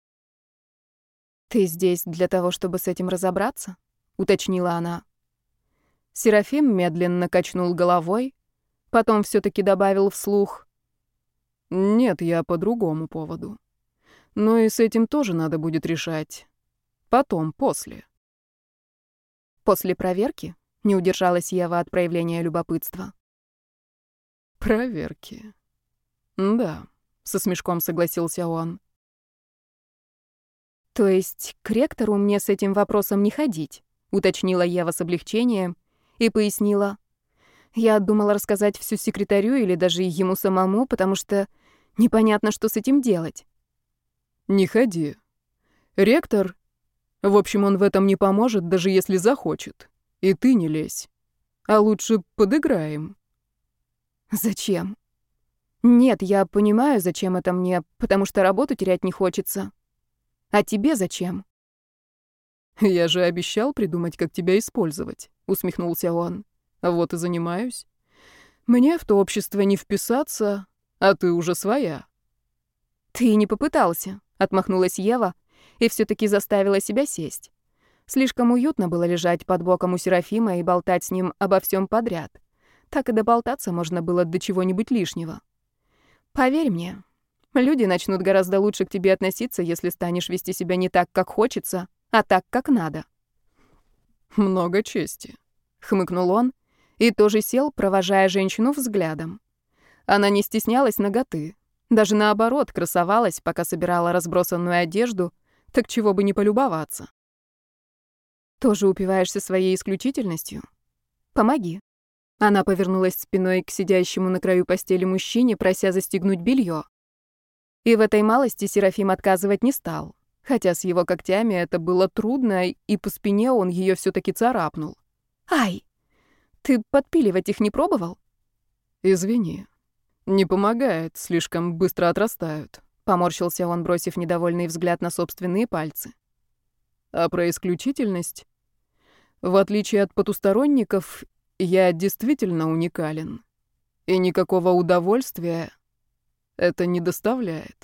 «Ты здесь для того, чтобы с этим разобраться?» — уточнила она. Серафим медленно качнул головой, потом все-таки добавил вслух: Нет, я по другому поводу. Но и с этим тоже надо будет решать. Потом, после. «После проверки?» — не удержалась Ева от проявления любопытства. Проверки. Да, со смешком согласился он. «То есть к ректору мне с этим вопросом не ходить?» — уточнила Ева с облегчением и пояснила. «Я думала рассказать всю секретарю или даже ему самому, потому что непонятно, что с этим делать». Не ходи. Ректор... В общем, он в этом не поможет, даже если захочет. И ты не лезь. А лучше подыграем. «Зачем?» «Нет, я понимаю, зачем это мне, потому что работу терять не хочется. А тебе зачем?» Я же обещал придумать, как тебя использовать, усмехнулся он. Вот и занимаюсь. Мне в то общество не вписаться, а ты уже своя. «Ты не попытался», — отмахнулась Ева и все-таки заставила себя сесть. Слишком уютно было лежать под боком у Серафима и болтать с ним обо всем подряд. Так и доболтаться можно было до чего-нибудь лишнего. «Поверь мне, люди начнут гораздо лучше к тебе относиться, если станешь вести себя не так, как хочется, а так, как надо». «Много чести», — хмыкнул он и тоже сел, провожая женщину взглядом. Она не стеснялась наготы, даже наоборот красовалась, пока собирала разбросанную одежду, так чего бы не полюбоваться. «Тоже упиваешься своей исключительностью? Помоги». Она повернулась спиной к сидящему на краю постели мужчине, прося застегнуть белье. И в этой малости Серафим отказывать не стал, хотя с его когтями это было трудно, и по спине он ее все-таки царапнул. «Ай! Ты подпиливать их не пробовал?» «Извини. Не помогает, слишком быстро отрастают», — поморщился он, бросив недовольный взгляд на собственные пальцы. «А про исключительность? В отличие от потусторонников, я действительно уникален, и никакого удовольствия это не доставляет».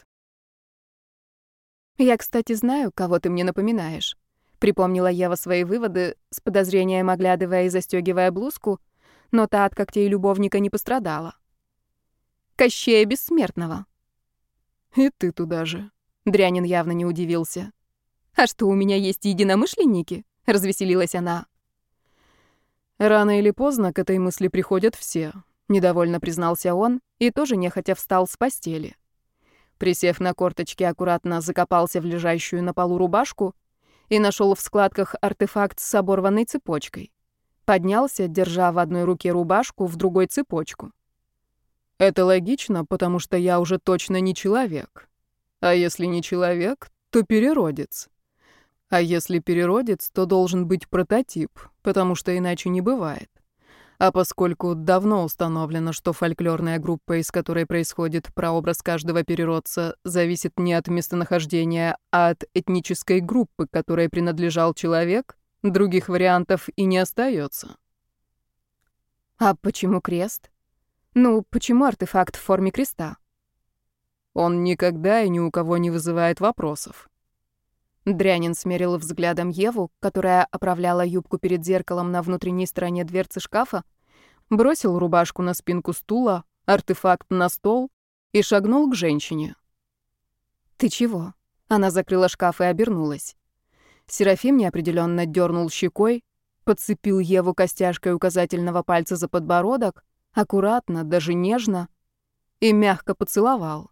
«Я, кстати, знаю, кого ты мне напоминаешь», — припомнила Ева свои выводы, с подозрением оглядывая и застегивая блузку, но та от когтей любовника не пострадала. «Кощея Бессмертного». «И ты туда же». Дрянин явно не удивился. «А что, у меня есть единомышленники?» — развеселилась она. «Рано или поздно к этой мысли приходят все», — недовольно признался он и тоже нехотя встал с постели. Присев на корточки, аккуратно закопался в лежащую на полу рубашку и нашел в складках артефакт с оборванной цепочкой. Поднялся, держа в одной руке рубашку, в другой цепочку. «Это логично, потому что я уже точно не человек. А если не человек, то переродец. А если переродец, то должен быть прототип, потому что иначе не бывает. А поскольку давно установлено, что фольклорная группа, из которой происходит прообраз каждого переродца, зависит не от местонахождения, а от этнической группы, которой принадлежал человек, других вариантов и не остается». «А почему крест? Ну, почему артефакт в форме креста?» Он никогда и ни у кого не вызывает вопросов. Дрянин смерил взглядом Еву, которая оправляла юбку перед зеркалом на внутренней стороне дверцы шкафа, бросил рубашку на спинку стула, артефакт на стол и шагнул к женщине. «Ты чего?» Она закрыла шкаф и обернулась. Серафим неопределенно дернул щекой, подцепил Еву костяшкой указательного пальца за подбородок, аккуратно, даже нежно, и мягко поцеловал.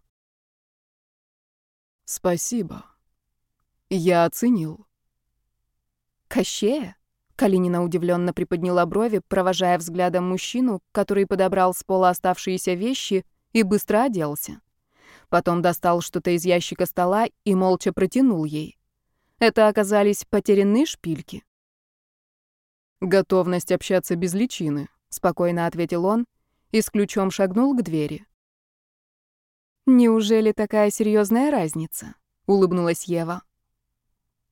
«Спасибо. Я оценил». «Кощея?» Калинина удивленно приподняла брови, провожая взглядом мужчину, который подобрал с пола оставшиеся вещи и быстро оделся. Потом достал что-то из ящика стола и молча протянул ей. Это оказались потерянные шпильки. «Готовность общаться без личины», — спокойно ответил он и с ключом шагнул к двери. «Неужели такая серьезная разница?» — улыбнулась Ева.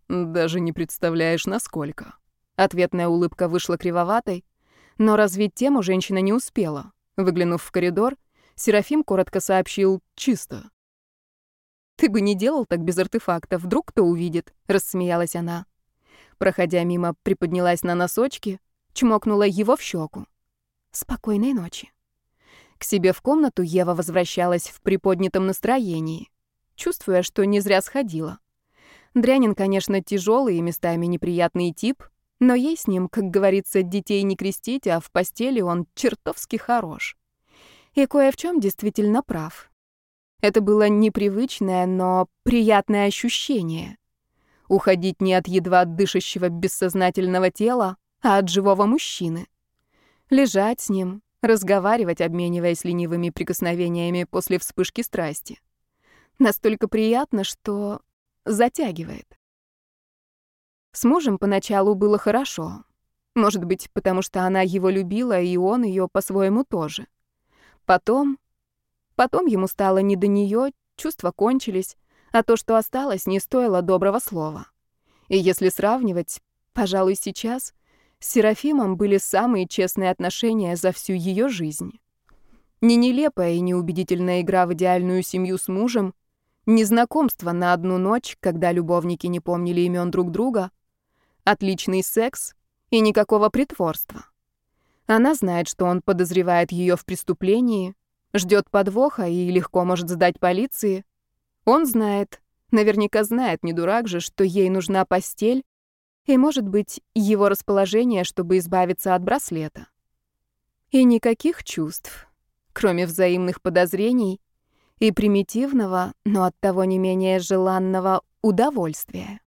Даже не представляешь, насколько. Ответная улыбка вышла кривоватой, но развить тему женщина не успела. Выглянув в коридор, Серафим коротко сообщил «чисто». «Ты бы не делал так без артефактов, вдруг кто увидит», — рассмеялась она. Проходя мимо, приподнялась на носочки, чмокнула его в щеку. «Спокойной ночи». К себе в комнату Ева возвращалась в приподнятом настроении, чувствуя, что не зря сходила. Дрянин, конечно, тяжелый и местами неприятный тип, но ей с ним, как говорится, детей не крестить, а в постели он чертовски хорош. И кое в чем действительно прав. Это было непривычное, но приятное ощущение. Уходить не от едва дышащего бессознательного тела, а от живого мужчины. Лежать с ним, разговаривать, обмениваясь ленивыми прикосновениями после вспышки страсти. Настолько приятно, что затягивает. С мужем поначалу было хорошо. Может быть, потому что она его любила, и он ее по-своему тоже. Потом ему стало не до нее, чувства кончились, а то, что осталось, не стоило доброго слова. И если сравнивать, пожалуй, сейчас с Серафимом были самые честные отношения за всю ее жизнь. Не нелепая и неубедительная игра в идеальную семью с мужем, не знакомство на одну ночь, когда любовники не помнили имен друг друга, отличный секс и никакого притворства. Она знает, что он подозревает ее в преступлении, ждет подвоха и легко может сдать полиции. Он знает, наверняка знает, не дурак же, что ей нужна постель и, может быть, его расположение, чтобы избавиться от браслета. И никаких чувств, кроме взаимных подозрений и примитивного, но оттого не менее желанного удовольствия.